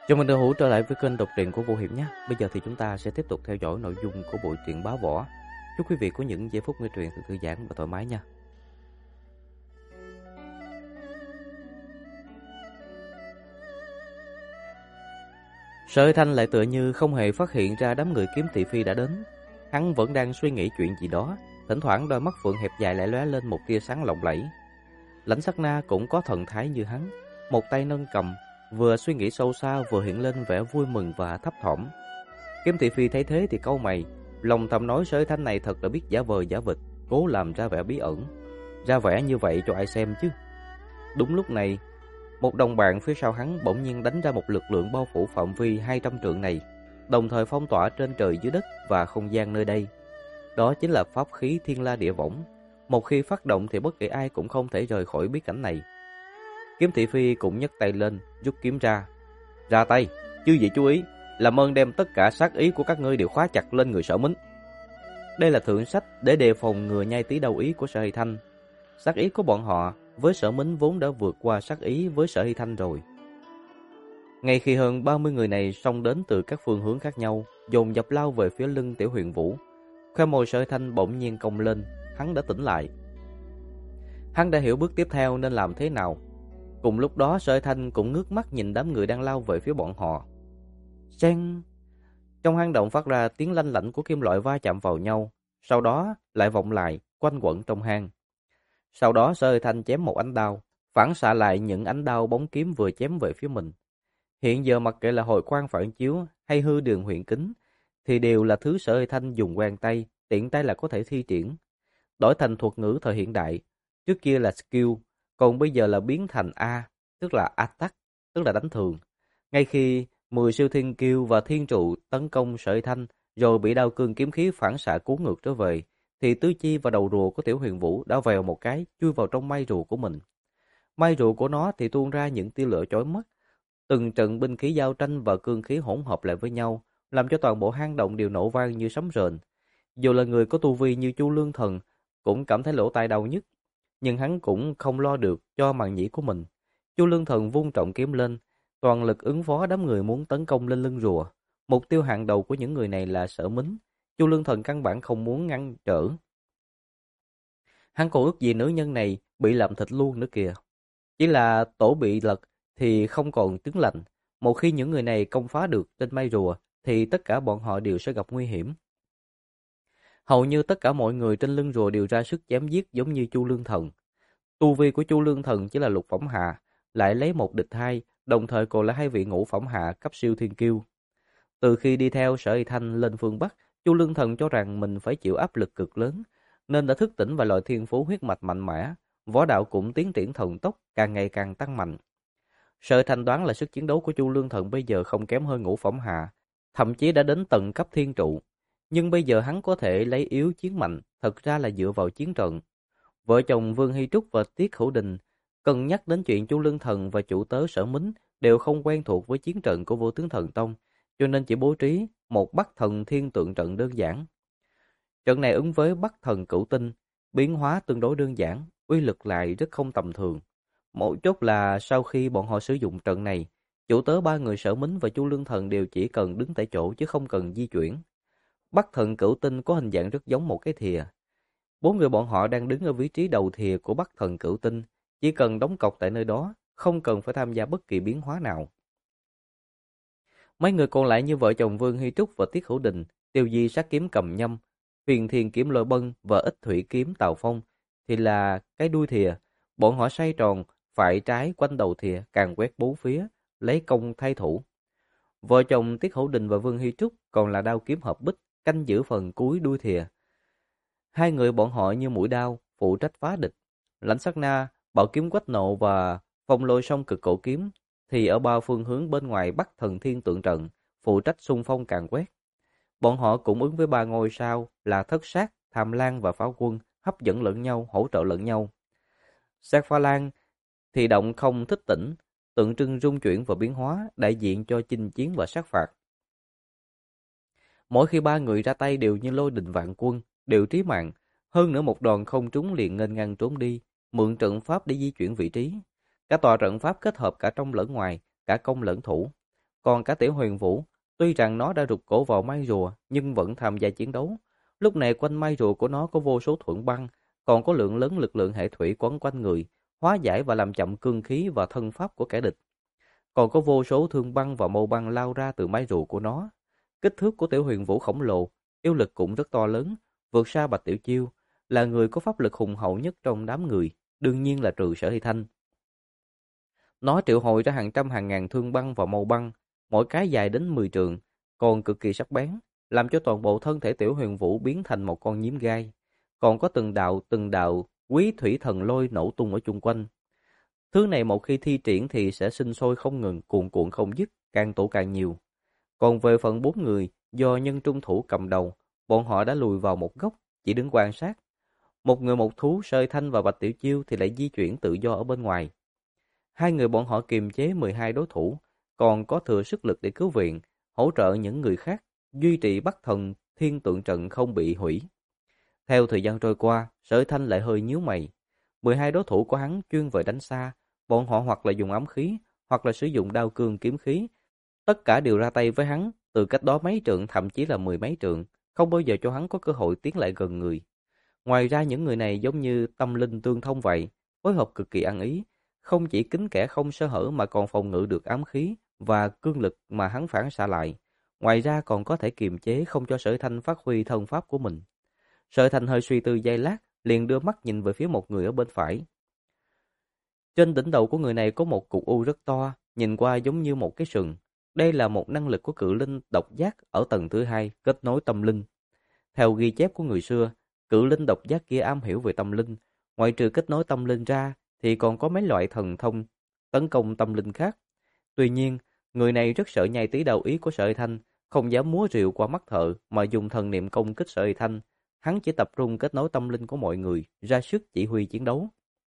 Chào mừng được hữu trở lại với kênh đọc truyện của Vô Hiểm nhé. Bây giờ thì chúng ta sẽ tiếp tục theo dõi nội dung của bộ truyện Bá Võ. Chúc quý vị có những giây phút nghe truyện thật thư giãn và thoải mái nha. Sở Thanh lại tựa như không hề phát hiện ra đám người kiếm thị phi đã đến. Hắn vẫn đang suy nghĩ chuyện gì đó, thỉnh thoảng đôi mắt phượng hẹp dài lại lóe lên một tia sáng lộng lẫy. Lãnh Sắc Na cũng có thần thái như hắn, một tay nâng cầm, vừa suy nghĩ sâu xa vừa hiện lên vẻ vui mừng và thấp thỏm. Kiếm thị phi thấy thế thì cau mày, lòng thầm nói Sở Thanh này thật là biết giả vờ giả vịt, cố làm ra vẻ bí ẩn, ra vẻ như vậy cho ai xem chứ. Đúng lúc này, một đồng bạn phía sau hắn bỗng nhiên đánh ra một lực lượng bao phủ phạm vi 200 trượng này, đồng thời phong tỏa trên trời dưới đất và không gian nơi đây. Đó chính là pháp khí Thiên La Địa Võng. Một khi phát động thì bất kỳ ai cũng không thể rời khỏi bí cảnh này. Kiếm thị phi cũng nhấc tay lên, rút kiếm ra. Ra tay, chư vị chú ý, làm ơn đem tất cả sát ý của các ngươi đều khóa chặt lên người Sở Mính. Đây là thượng sách để đề phòng ngừa nhai tí đầu ý của Sở Hy Thanh. Sát ý của bọn họ với Sở Mính vốn đã vượt qua sát ý với Sở Hy Thanh rồi. Ngay khi hơn 30 người này xông đến từ các phương hướng khác nhau, dồn dập lao về phía lưng Tiểu Huyền Vũ, khóe môi Sở Hy Thanh bỗng nhiên cong lên, hắn đã tỉnh lại. Hắn đã hiểu bước tiếp theo nên làm thế nào. Cùng lúc đó Sở Hy Thanh cũng ngước mắt nhìn đám người đang lao về phía bọn họ. Xeng! Trong hang động phát ra tiếng lanh lảnh của kim loại va chạm vào nhau, sau đó lại vọng lại, quanh quẩn trong hang. Sau đó Sở Hy Thanh chém một ánh đao, phản xạ lại những ánh đao bóng kiếm vừa chém về phía mình. Hiện giờ mặc kệ là hồi quang phản chiếu hay hư đường huyền kính, thì đều là thứ Sở Hy Thanh dùng quen tay, tiện tay là có thể thi triển. Đổi thành thuật ngữ thời hiện đại, trước kia là skill, còn bây giờ là biến thành A, tức là attack, tức là đánh thường. Ngay khi 10 siêu thiên kiêu và thiên trụ tấn công Sở Hy Thanh, rồi bị đao cương kiếm khí phản xạ cuốn ngược trở về, thì tứ chi và đầu rùa của Tiểu Huyền Vũ đã vèo một cái chui vào trong may rùa của mình. May rùa của nó thì tuôn ra những tia lửa chói mắt. Từng trận binh khí giao tranh và cương khí hỗn hợp lại với nhau, làm cho toàn bộ hang động đều nổ vang như sấm rền. Dù là người có tu vi như Chu Lương Thần cũng cảm thấy lỗ tai đau nhức, nhưng hắn cũng không lo được cho màng nhĩ của mình. Chu Lương Thần vung trọng kiếm lên, toàn lực ứng phó đám người muốn tấn công lên lưng rùa. Mục tiêu hàng đầu của những người này là Sở Mính. Chu Lương Thần căn bản không muốn ngăn trở. Hắn còn ước gì nữ nhân này bị làm thịt luôn nữa kìa. Chỉ là tổ bị lật thì không còn trứng lành. Một khi những người này công phá được trên mây rùa thì tất cả bọn họ đều sẽ gặp nguy hiểm. Hầu như tất cả mọi người trên lưng rùa đều ra sức chém giết giống như Chu Lương Thần. Tu vi của Chu Lương Thần chỉ là lục phẩm hạ, lại lấy một địch hai, đồng thời còn là hai vị ngũ phẩm hạ cấp siêu thiên kiêu. Từ khi đi theo Sở Hy Thanh lên phương Bắc, Chu Lương Thần cho rằng mình phải chịu áp lực cực lớn, nên đã thức tỉnh và loại thiên phú huyết mạch mạnh mẽ, võ đạo cũng tiến triển thần tốc, càng ngày càng tăng mạnh. Sở Hy Thanh đoán là sức chiến đấu của Chu Lương Thần bây giờ không kém hơn ngũ phẩm hạ, thậm chí đã đến tận cấp thiên trụ. Nhưng bây giờ hắn có thể lấy yếu chiến mạnh, thật ra là dựa vào chiến trận. Vợ chồng Vương Hy Trúc và Tiết Hữu Đình cân nhắc đến chuyện Chu Lương Thần và chủ tớ Sở Mính đều không quen thuộc với chiến trận của Vô Tướng Thần Tông, cho nên chỉ bố trí một Bắc Thần Thiên Tượng trận đơn giản. Trận này ứng với Bắc Thần Cửu Tinh, biến hóa tương đối đơn giản, uy lực lại rất không tầm thường. Một chốt là sau khi bọn họ sử dụng trận này, chủ tớ ba người Sở Mính và Chu Lương Thần đều chỉ cần đứng tại chỗ chứ không cần di chuyển. Bắc Thần Cửu Tinh có hình dạng rất giống một cái thìa. Bốn người bọn họ đang đứng ở vị trí đầu thìa của Bắc Thần Cửu Tinh, chỉ cần đóng cọc tại nơi đó, không cần phải tham gia bất kỳ biến hóa nào. Mấy người còn lại như vợ chồng Vương Hy Trúc và Tiết Hữu Đình, Tiêu Di sát kiếm cầm nhâm, Huyền Thiền kiếm lôi bân và Ích Thủy kiếm Tào Phong thì là cái đuôi thìa. Bọn họ xoay tròn phải trái quanh đầu thìa, càng quét bốn phía, lấy công thay thủ. Vợ chồng Tiết Hữu Đình và Vương Hy Trúc còn là đao kiếm hợp bích, canh giữ phần cuối đuôi thìa. Hai người bọn họ như mũi đao, phụ trách phá địch. Lãnh Sắc Na, bảo kiếm quách nộ và phong lôi song cực cổ kiếm thì ở ba phương hướng bên ngoài Bắc Thần Thiên Tượng trận, phụ trách xung phong càn quét. Bọn họ cũng ứng với ba ngôi sao là Thất Sát, Tham Lang và Pháo Quân, hấp dẫn lẫn nhau, hỗ trợ lẫn nhau. Sát Pha Lang thì động không thích tỉnh, tượng trưng rung chuyển và biến hóa, đại diện cho chinh chiến và sát phạt. Mỗi khi ba người ra tay đều như lôi đình vạn quân, đều trí mạng, hơn nữa một đòn không trúng liền nghênh ngang trốn đi, mượn trận pháp để di chuyển vị trí. Cả tòa trận pháp kết hợp cả trong lẫn ngoài, cả công lẫn thủ. Còn cả Tiểu Huyền Vũ, tuy rằng nó đã rụt cổ vào mai rùa nhưng vẫn tham gia chiến đấu. Lúc này quanh mai rùa của nó có vô số thuẫn băng, còn có lượng lớn lực lượng hệ thủy quấn quanh người, hóa giải và làm chậm cương khí và thân pháp của kẻ địch. Còn có vô số thương băng và mâu băng lao ra từ mai rùa của nó. Kích thước của Tiểu Huyền Vũ khổng lồ, yêu lực cũng rất to lớn, vượt xa Bạch Tiểu Chiêu, là người có pháp lực hùng hậu nhất trong đám người, đương nhiên là trừ Sở Hy Thanh. Nó triệu hồi ra hàng trăm hàng ngàn thương băng và mâu băng, mỗi cái dài đến 10 trượng, còn cực kỳ sắc bén, làm cho toàn bộ thân thể Tiểu Huyền Vũ biến thành một con nhím gai. Còn có từng đạo quý thủy thần lôi nổ tung ở chung quanh. Thứ này một khi thi triển thì sẽ sinh sôi không ngừng, cuồn cuộn không dứt, càng tụ càng nhiều. Còn về phần 4 người, do nhân trung thủ cầm đầu, bọn họ đã lùi vào một góc, chỉ đứng quan sát. Một người một thú, Sở Hy Thanh và Bạch Tiểu Chiêu thì lại di chuyển tự do ở bên ngoài. Hai người bọn họ kiềm chế 12 đối thủ, còn có thừa sức lực để cứu viện, hỗ trợ những người khác, duy trì Bắc Thần Thiên Tượng Trận không bị hủy. Theo thời gian trôi qua, Sở Hy Thanh lại hơi nhíu mày. 12 đối thủ của hắn chuyên về đánh xa, bọn họ hoặc là dùng ám khí, hoặc là sử dụng đao cương kiếm khí. Tất cả đều ra tay với hắn, từ cách đó mấy trượng thậm chí là 10 mấy trượng, không bao giờ cho hắn có cơ hội tiến lại gần người. Ngoài ra những người này giống như tâm linh tương thông vậy, phối hợp cực kỳ ăn ý, không chỉ kín kẽ không sơ hở mà còn phòng ngự được ám khí và cương lực mà hắn phản xạ lại. Ngoài ra còn có thể kiềm chế không cho Sở Hy Thanh phát huy thân pháp của mình. Sở Hy Thanh hơi suy tư giây lát, liền đưa mắt nhìn về phía một người ở bên phải. Trên đỉnh đầu của người này có một cục u rất to, nhìn qua giống như một cái sừng. Đây là một năng lực của cự linh độc giác ở tầng thứ 2, kết nối tâm linh. Theo ghi chép của người xưa, cự linh độc giác kia am hiểu về tâm linh, ngoại trừ kết nối tâm linh ra thì còn có mấy loại thần thông tấn công tâm linh khác. Tuy nhiên, người này rất sợ nhai tí đầu ý của Sở Hy Thanh, không dám múa rìu qua mắt thợ mà dùng thần niệm công kích Sở Hy Thanh. Hắn chỉ tập trung kết nối tâm linh của mọi người, ra sức chỉ huy chiến đấu.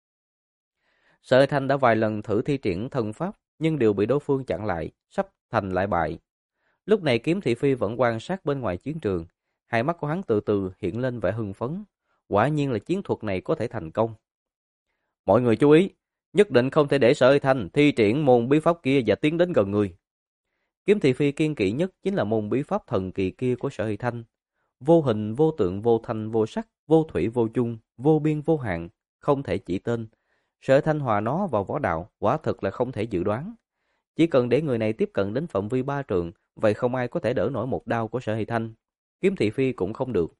Sở Hy Thanh đã vài lần thử thi triển thần pháp, nhưng đều bị đối phương chặn lại, sắp thành lại bại. Lúc này Kiếm Thị Phi vẫn quan sát bên ngoài chiến trường, hai mắt của hắn từ từ hiện lên vẻ hưng phấn. Quả nhiên là chiến thuật này có thể thành công. Mọi người chú ý, nhất định không thể để Sở Hy Thanh thi triển môn bí pháp kia và tiến đến gần người. Kiếm Thị Phi kiên kỵ nhất chính là môn bí pháp thần kỳ kia của Sở Hy Thanh. Vô hình, vô tượng, vô thanh, vô sắc, vô thủy, vô chung, vô biên, vô hạn, không thể chỉ tên. Sở Hy Thanh hòa nó vào võ đạo, quả thực là không thể dự đoán. Chỉ cần để người này tiếp cận đến phạm vi 3 trượng, vậy không ai có thể đỡ nổi một đao của Sở Hy Thanh. Kiếm Thị Phi cũng không được.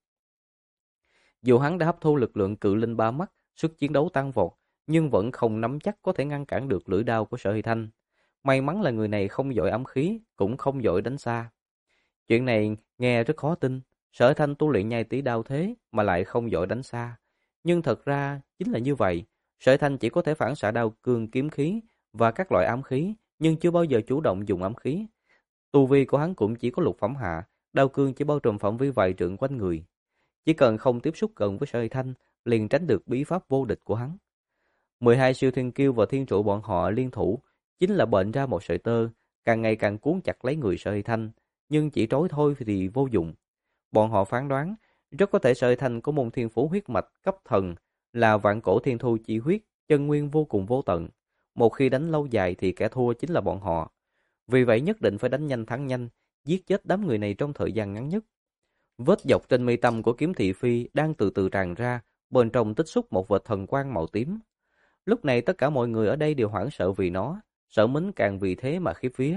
Dù hắn đã hấp thu lực lượng cự linh ba mắt, sức chiến đấu tăng vọt, nhưng vẫn không nắm chắc có thể ngăn cản được lưỡi đao của Sở Hy Thanh. May mắn là người này không giỏi ám khí, cũng không giỏi đánh xa. Chuyện này nghe rất khó tin. Sở Hy Thanh tu luyện nhai tí đao thế mà lại không giỏi đánh xa. Nhưng thật ra chính là như vậy. Sở Hy Thanh chỉ có thể phản xạ đao cương kiếm khí và các loại ám khí, nhưng chưa bao giờ chủ động dùng ám khí. Tu vi của hắn cũng chỉ có lục phẩm hạ, đao cương chỉ bao trùm phạm vi vài trượng quanh người. Chỉ cần không tiếp xúc gần với Sở Hy Thanh, liền tránh được bí pháp vô địch của hắn. 12 siêu thiên kiêu và thiên trụ bọn họ liên thủ, chính là bệnh ra một sợi tơ, càng ngày càng cuốn chặt lấy người Sở Hy Thanh, nhưng chỉ trói thôi thì vô dụng. Bọn họ phán đoán, rất có thể Sở Hy Thanh có môn thiên phú huyết mạch cấp thần, là vạn cổ thiên thu chi huyết, chân nguyên vô cùng vô tận. Một khi đánh lâu dài thì kẻ thua chính là bọn họ. Vì vậy nhất định phải đánh nhanh thắng nhanh, giết chết đám người này trong thời gian ngắn nhất. Vết dọc trên mi tâm của Kiếm Thị Phi đang từ từ tràn ra, bên trong tích xúc một vệt thần quang màu tím. Lúc này tất cả mọi người ở đây đều hoảng sợ vì nó, Sở Mính càng vì thế mà khiếp vía.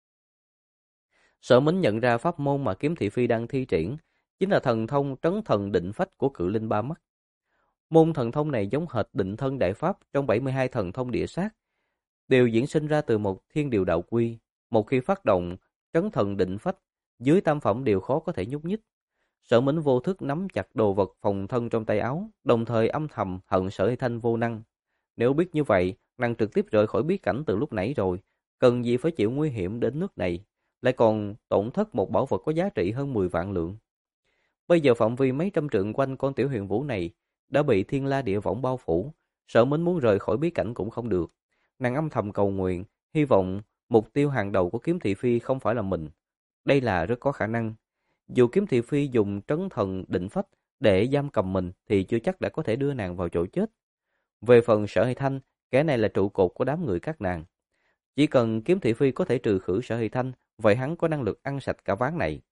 Sở Mính nhận ra pháp môn mà Kiếm Thị Phi đang thi triển, chính là thần thông trấn thần định phách của cự linh ba mắt. Môn thần thông này giống hệt định thân đại pháp trong 72 thần thông địa sát, đều diễn sinh ra từ một thiên điều đạo quy. Một khi phát động trấn thần định phách, dưới tam phẩm đều khó có thể nhúc nhích. Sở Mính vô thức nắm chặt đồ vật phòng thân trong tay áo, đồng thời âm thầm hận Sở Hy Thanh vô năng. Nếu biết như vậy, nàng trực tiếp rời khỏi bí cảnh từ lúc nãy rồi, cần gì phải chịu nguy hiểm đến nước này, lại còn tổn thất một bảo vật có giá trị hơn 10 vạn lượng. Bây giờ phạm vi mấy trăm trượng quanh con Tiểu Huyền Vũ này đã bị thiên la địa võng bao phủ, Sở Mính muốn rời khỏi bí cảnh cũng không được. Nàng âm thầm cầu nguyện, hy vọng mục tiêu hàng đầu của Kiếm Thị Phi không phải là mình. Đây là rất có khả năng. Dù Kiếm Thị Phi dùng trấn thần định phách để giam cầm mình thì chưa chắc đã có thể đưa nàng vào chỗ chết. Về phần Sở Hy Thanh, kẻ này là trụ cột của đám người các nàng. Chỉ cần Kiếm Thị Phi có thể trừ khử Sở Hy Thanh, vậy hắn có năng lực ăn sạch cả ván này.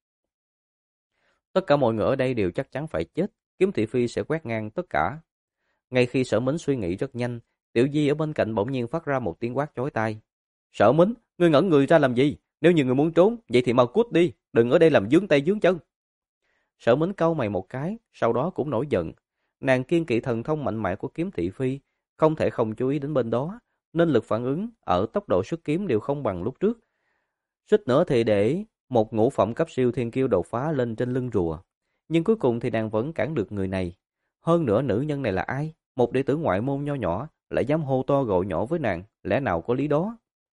Tất cả mọi người ở đây đều chắc chắn phải chết, kiếm thị phi sẽ quét ngang tất cả. Ngay khi Sở Mính suy nghĩ rất nhanh, Tiểu Di ở bên cạnh bỗng nhiên phát ra một tiếng quát chói tai. Sở Mính, ngươi ngẩn người ra làm gì? Nếu như ngươi muốn trốn, vậy thì mau cút đi, đừng ở đây làm vướng tay vướng chân. Sở Mính cau mày một cái, sau đó cũng nổi giận. Nàng kiêng kỵ thần thông mạnh mẽ của kiếm thị phi, không thể không chú ý đến bên đó, nên lực phản ứng ở tốc độ xuất kiếm đều không bằng lúc trước. Suýt nữa thì để một ngũ phẩm cấp siêu thiên kiêu đột phá lên trên lưng rùa. Nhưng cuối cùng thì nàng vẫn cản được người này. Hơn nữa nữ nhân này là ai? Một đệ tử ngoại môn nho nhỏ lại dám hô to gọi nhỏ với nàng, lẽ nào có lý đó?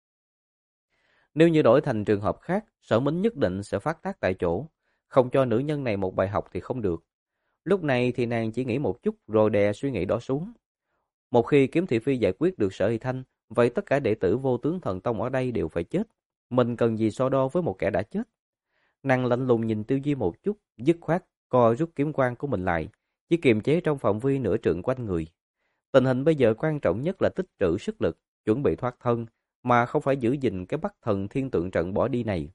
Nếu như đổi thành trường hợp khác, Sở Mính nhất định sẽ phát tác tại chỗ, không cho nữ nhân này một bài học thì không được. Lúc này thì nàng chỉ nghĩ một chút rồi đè suy nghĩ đó xuống. Một khi kiếm thị phi giải quyết được Sở Hy Thanh, vậy tất cả đệ tử vô tướng thần tông ở đây đều phải chết. Mình cần gì so đo với một kẻ đã chết? Nàng lạnh lùng nhìn Tiêu Di một chút, dứt khoát co rút kiếm quang của mình lại, chỉ kiềm chế trong phạm vi nửa trượng quanh người. Tình hình bây giờ quan trọng nhất là tích trữ sức lực, chuẩn bị thoát thân, mà không phải giữ gìn cái Bắc Thần Thiên Tượng Trận bỏ đi này.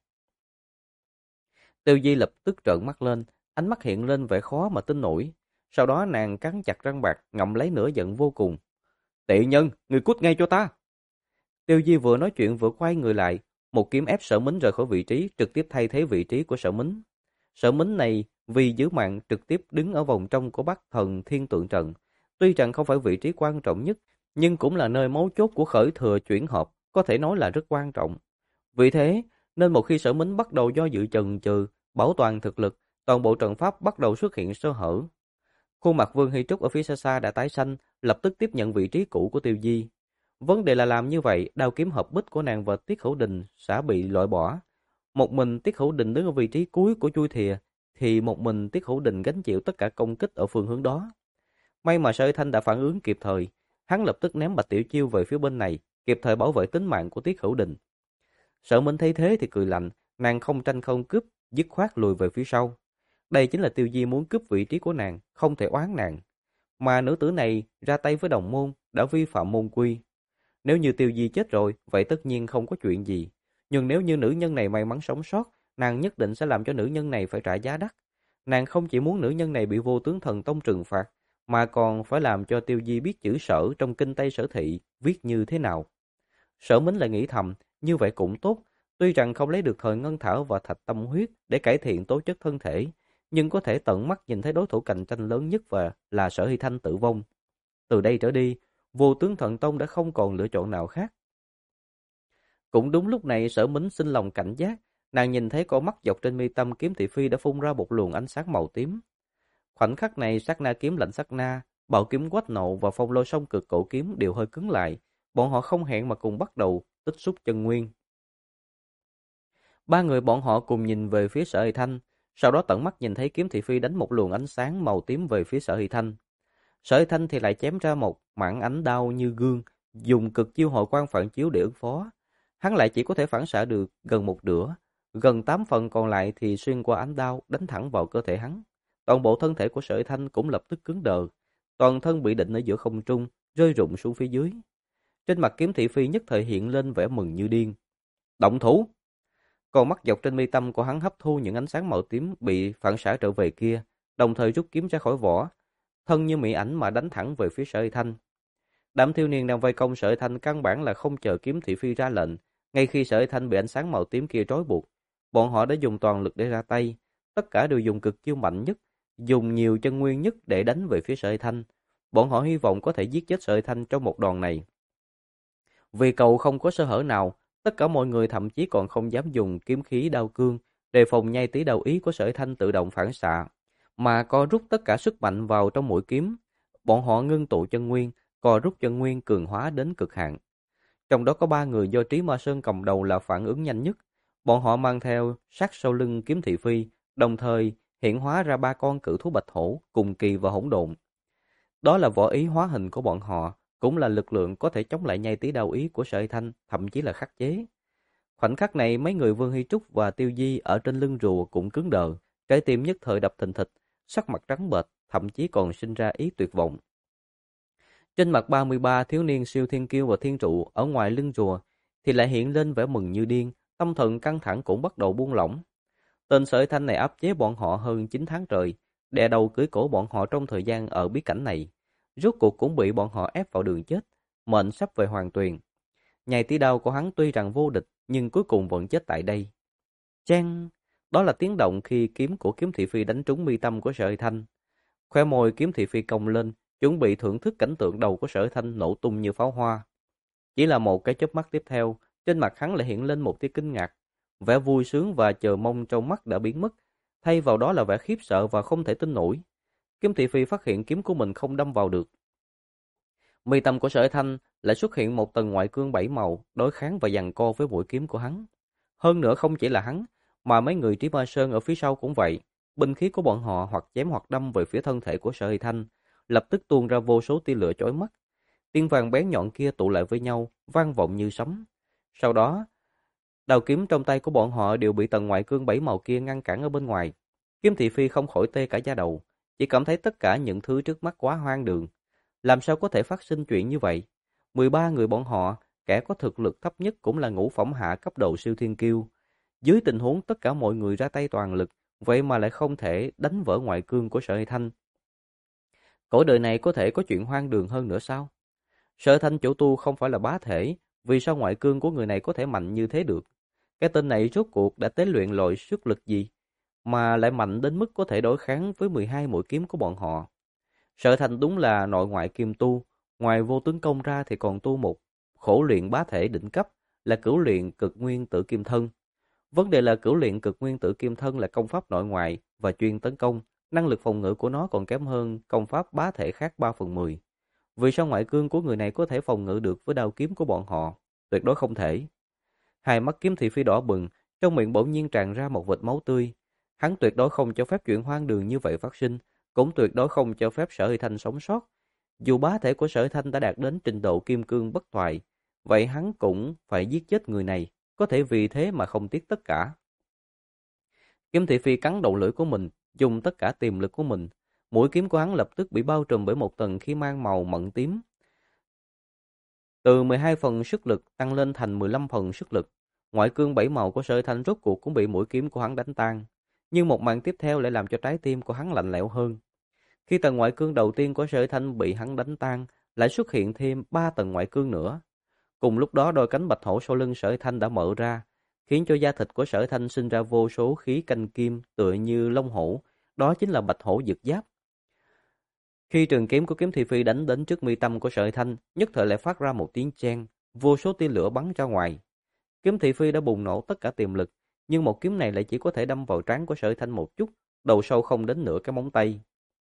Tiêu Di lập tức trợn mắt lên, ánh mắt hiện lên vẻ khó mà tin nổi. Sau đó nàng cắn chặt răng bạc, ngậm lấy nửa giận vô cùng. Tị nhân, người cút ngay cho ta! Tiêu Di vừa nói chuyện vừa quay người lại, một kiếm ép Sở Mính rời khỏi vị trí, trực tiếp thay thế vị trí của Sở Mính. Sở Mính này vì giữ mạng trực tiếp đứng ở vòng trong của Bắc Thần Thiên Tượng Trận. Tuy rằng không phải vị trí quan trọng nhất, nhưng cũng là nơi mấu chốt của khởi thừa chuyển hợp, có thể nói là rất quan trọng. Vì thế, nên một khi Sở Mính bắt đầu do dự chần chừ, bảo toàn thực lực, toàn bộ trận pháp bắt đầu xuất hiện sơ hở. Khuôn mặt Vương Hy Trúc ở phía xa xa đã tái xanh, lập tức tiếp nhận vị trí cũ của Tiêu Di. Vấn đề là làm như vậy, đao kiếm hợp bích của nàng và Tiết Hữu Đình sẽ bị loại bỏ. Một mình Tiết Hữu Đình đứng ở vị trí cuối của chui thìa, thì một mình Tiết Hữu Đình gánh chịu tất cả công kích ở phương hướng đó. May mà Sở Thanh đã phản ứng kịp thời, hắn lập tức ném Bạch Tiểu Chiêu về phía bên này, kịp thời bảo vệ tính mạng của Tiết Hữu Đình. Sở Minh thấy thế thì cười lạnh, nàng không tranh không cướp, dứt khoát lùi về phía sau. Đây chính là Tiêu Di muốn cướp vị trí của nàng, không thể oán nàng. Mà nữ tử này ra tay với đồng môn, đã vi phạm môn quy. Nếu như Tiêu Di chết rồi, vậy tất nhiên không có chuyện gì. Nhưng nếu như nữ nhân này may mắn sống sót, nàng nhất định sẽ làm cho nữ nhân này phải trả giá đắt. Nàng không chỉ muốn nữ nhân này bị vô tướng thần tông trừng phạt, mà còn phải làm cho Tiêu Di biết chữ Sở trong kinh Tây Sở Thị viết như thế nào. Sở Mính lại nghĩ thầm, như vậy cũng tốt, tuy rằng không lấy được thời ngân thảo và thạch tâm huyết để cải thiện tố chất thân thể, nhưng có thể tận mắt nhìn thấy đối thủ cạnh tranh lớn nhất và là Sở Hy Thanh tử vong. Từ đây trở đi, vô tướng thần tông đã không còn lựa chọn nào khác. Cũng đúng lúc này Sở Mính sinh lòng cảnh giác, nàng nhìn thấy con mắt dọc trên mi tâm kiếm thị phi đã phun ra một luồng ánh sáng màu tím. Khoảnh khắc này sát na kiếm lạnh sát na, bảo kiếm quách nộ và phong lôi song cực cổ kiếm đều hơi cứng lại, bọn họ không hẹn mà cùng bắt đầu tích xúc chân nguyên. Ba người bọn họ cùng nhìn về phía Sở Hy Thanh, sau đó tận mắt nhìn thấy kiếm thị phi đánh một luồng ánh sáng màu tím về phía Sở Hy Thanh. Sở Hy Thanh thì lại chém ra một mảng ánh đao như gương, dùng cực chiêu hội quan phản chiếu để ứng phó. Hắn lại chỉ có thể phản xạ được gần một nửa, gần 8 phần còn lại thì xuyên qua ánh đao đánh thẳng vào cơ thể hắn. Toàn bộ thân thể của Sở Hy Thanh cũng lập tức cứng đờ, toàn thân bị định ở giữa không trung, rơi rụng xuống phía dưới. Trên mặt kiếm thị phi nhất thời hiện lên vẻ mừng như điên. Động thủ! Con mắt dọc trên mi tâm của hắn hấp thu những ánh sáng màu tím bị phản xạ trở về kia, đồng thời rút kiếm ra khỏi vỏ, thân như mỹ ảnh mà đánh thẳng về phía Sở Hy Thanh. Đám thiếu niên đang vây công Sở Hy Thanh căn bản là không chờ kiếm thị phi ra lệnh, ngay khi Sở Hy Thanh bị ánh sáng màu tím kia trói buộc, bọn họ đã dùng toàn lực để ra tay, tất cả đều dùng cực chiêu mạnh nhất, dùng nhiều chân nguyên nhất để đánh về phía Sở Hy Thanh. Bọn họ hy vọng có thể giết chết Sở Hy Thanh trong một đòn này. Vì cầu không có sơ hở nào, tất cả mọi người thậm chí còn không dám dùng kiếm khí đao cương, đề phòng nhai tí đầu ý của Sở Hy Thanh tự động phản xạ, mà co rút tất cả sức mạnh vào trong mũi kiếm. Bọn họ ngưng tụ chân nguyên, co rút chân nguyên cường hóa đến cực hạn. Trong đó có 3 người do Trí Ma Sơn cầm đầu là phản ứng nhanh nhất. Bọn họ mang theo sát sau lưng kiếm thị phi, đồng thời hiện hóa ra 3 con cự thú bạch hổ, cùng kỳ và hỗn độn. Đó là võ ý hóa hình của bọn họ, cũng là lực lượng có thể chống lại nhai tí đao ý của Sở Hy Thanh, thậm chí là khắc chế. Khoảnh khắc này mấy người Vương Hy Trúc và Tiêu Di ở trên lưng rùa cũng cứng đờ, trái tim nhất thời đập thình thịch, sắc mặt trắng bệch, thậm chí còn sinh ra ý tuyệt vọng. Trên mặt 33 thiếu niên siêu thiên kiêu và thiên trụ ở ngoài lưng rùa thì lại hiện lên vẻ mừng như điên, tâm thần căng thẳng cũng bắt đầu buông lỏng. Tên Sở Thanh này áp chế bọn họ hơn 9 tháng trời, đè đầu cưỡi cổ bọn họ trong thời gian ở bí cảnh này. Rốt cuộc cũng bị bọn họ ép vào đường chết, mệnh sắp về hoàn tuyền. Nhai tí đao của hắn tuy rằng vô địch, nhưng cuối cùng vẫn chết tại đây. Chang! Đó là tiếng động khi kiếm của kiếm thị phi đánh trúng mi tâm của Sở Thanh. Khóe môi kiếm thị phi cong lên, chuẩn bị thưởng thức cảnh tượng đầu của Sở Thanh nổ tung như pháo hoa. Chỉ là một cái chớp mắt tiếp theo, trên mặt hắn lại hiện lên một tia kinh ngạc. Vẻ vui sướng và chờ mong trong mắt đã biến mất, thay vào đó là vẻ khiếp sợ và không thể tin nổi. Kiếm thị phi phát hiện kiếm của mình không đâm vào được. Mi tâm của Sở Thanh lại xuất hiện một tầng ngoại cương 7 màu, đối kháng và giằng co với mũi kiếm của hắn. Hơn nữa không chỉ là hắn, mà mấy người Trí Ma Sơn ở phía sau cũng vậy. Binh khí của bọn họ hoặc chém hoặc đâm về phía thân thể của Sở Thanh, lập tức tuôn ra vô số tia lửa chói mắt. Tiên vàng bén nhọn kia tụ lại với nhau, vang vọng như sấm. Sau đó, đao kiếm trong tay của bọn họ đều bị tầng ngoại cương 7 màu kia ngăn cản ở bên ngoài. Kiếm thị phi không khỏi tê cả da đầu, chỉ cảm thấy tất cả những thứ trước mắt quá hoang đường. Làm sao có thể phát sinh chuyện như vậy? 13 người bọn họ, kẻ có thực lực thấp nhất cũng là ngũ phẩm hạ cấp độ siêu thiên kiêu. Dưới tình huống tất cả mọi người ra tay toàn lực, vậy mà lại không thể đánh vỡ ngoại cương của Sở Thanh. Cõi đời này có thể có chuyện hoang đường hơn nữa sao? Sở Thanh chủ tu không phải là bá thể, vì sao ngoại cương của người này có thể mạnh như thế được? Cái tên này rốt cuộc đã tế luyện loại sức lực gì, mà lại mạnh đến mức có thể đối kháng với 12 mũi kiếm của bọn họ? Sở Thanh đúng là nội ngoại kim tu, ngoài vô tướng công ra thì còn tu một khổ luyện bá thể đỉnh cấp, là cửu luyện cực nguyên tử kim thân. Vấn đề là cửu luyện cực nguyên tử kim thân là công pháp nội ngoại và chuyên tấn công, năng lực phòng ngự của nó còn kém hơn công pháp bá thể khác 3/10. Vì sao ngoại cương của người này có thể phòng ngự được với đao kiếm của bọn họ? Tuyệt đối không thể. Hai mắt kiếm thị phi đỏ bừng, trong miệng bỗng nhiên tràn ra một vệt máu tươi. Hắn tuyệt đối không cho phép chuyện hoang đường như vậy phát sinh, cũng tuyệt đối không cho phép Sở Huy Thanh sống sót. Dù bá thể của Sở Huy Thanh đã đạt đến trình độ kim cương bất thoại, vậy hắn cũng phải giết chết người này, có thể vì thế mà không tiếc tất cả. Kiếm thị phi cắn đầu lưỡi của mình, dùng tất cả tiềm lực của mình. Mũi kiếm của hắn lập tức bị bao trùm bởi một tầng khí mang màu mận tím. Từ 12 phần sức lực tăng lên thành 15 phần sức lực. Ngoại cương 7 màu của Sở Huy Thanh rốt cuộc cũng bị mũi kiếm của hắn đánh tan. Nhưng một màn tiếp theo lại làm cho trái tim của hắn lạnh lẽo hơn. Khi tầng ngoại cương đầu tiên của Sở Huy Thanh bị hắn đánh tan, lại xuất hiện thêm 3 tầng ngoại cương nữa. Cùng lúc đó đôi cánh bạch hổ sau lưng Sở Huy Thanh đã mở ra, khiến cho da thịt của Sở Huy Thanh sinh ra vô số khí canh kim tựa như lông hổ, đó chính là bạch hổ dực giáp. Khi trường kiếm của kiếm thị phi đánh đến trước mi tâm của Sở Huy Thanh, nhất thời lại phát ra một tiếng chen, vô số tia lửa bắn ra ngoài. Kiếm thị phi đã bùng nổ tất cả tiềm lực, nhưng một kiếm này lại chỉ có thể đâm vào trán của Sở Huy Thanh một chút, đầu sâu không đến nửa cái móng tay.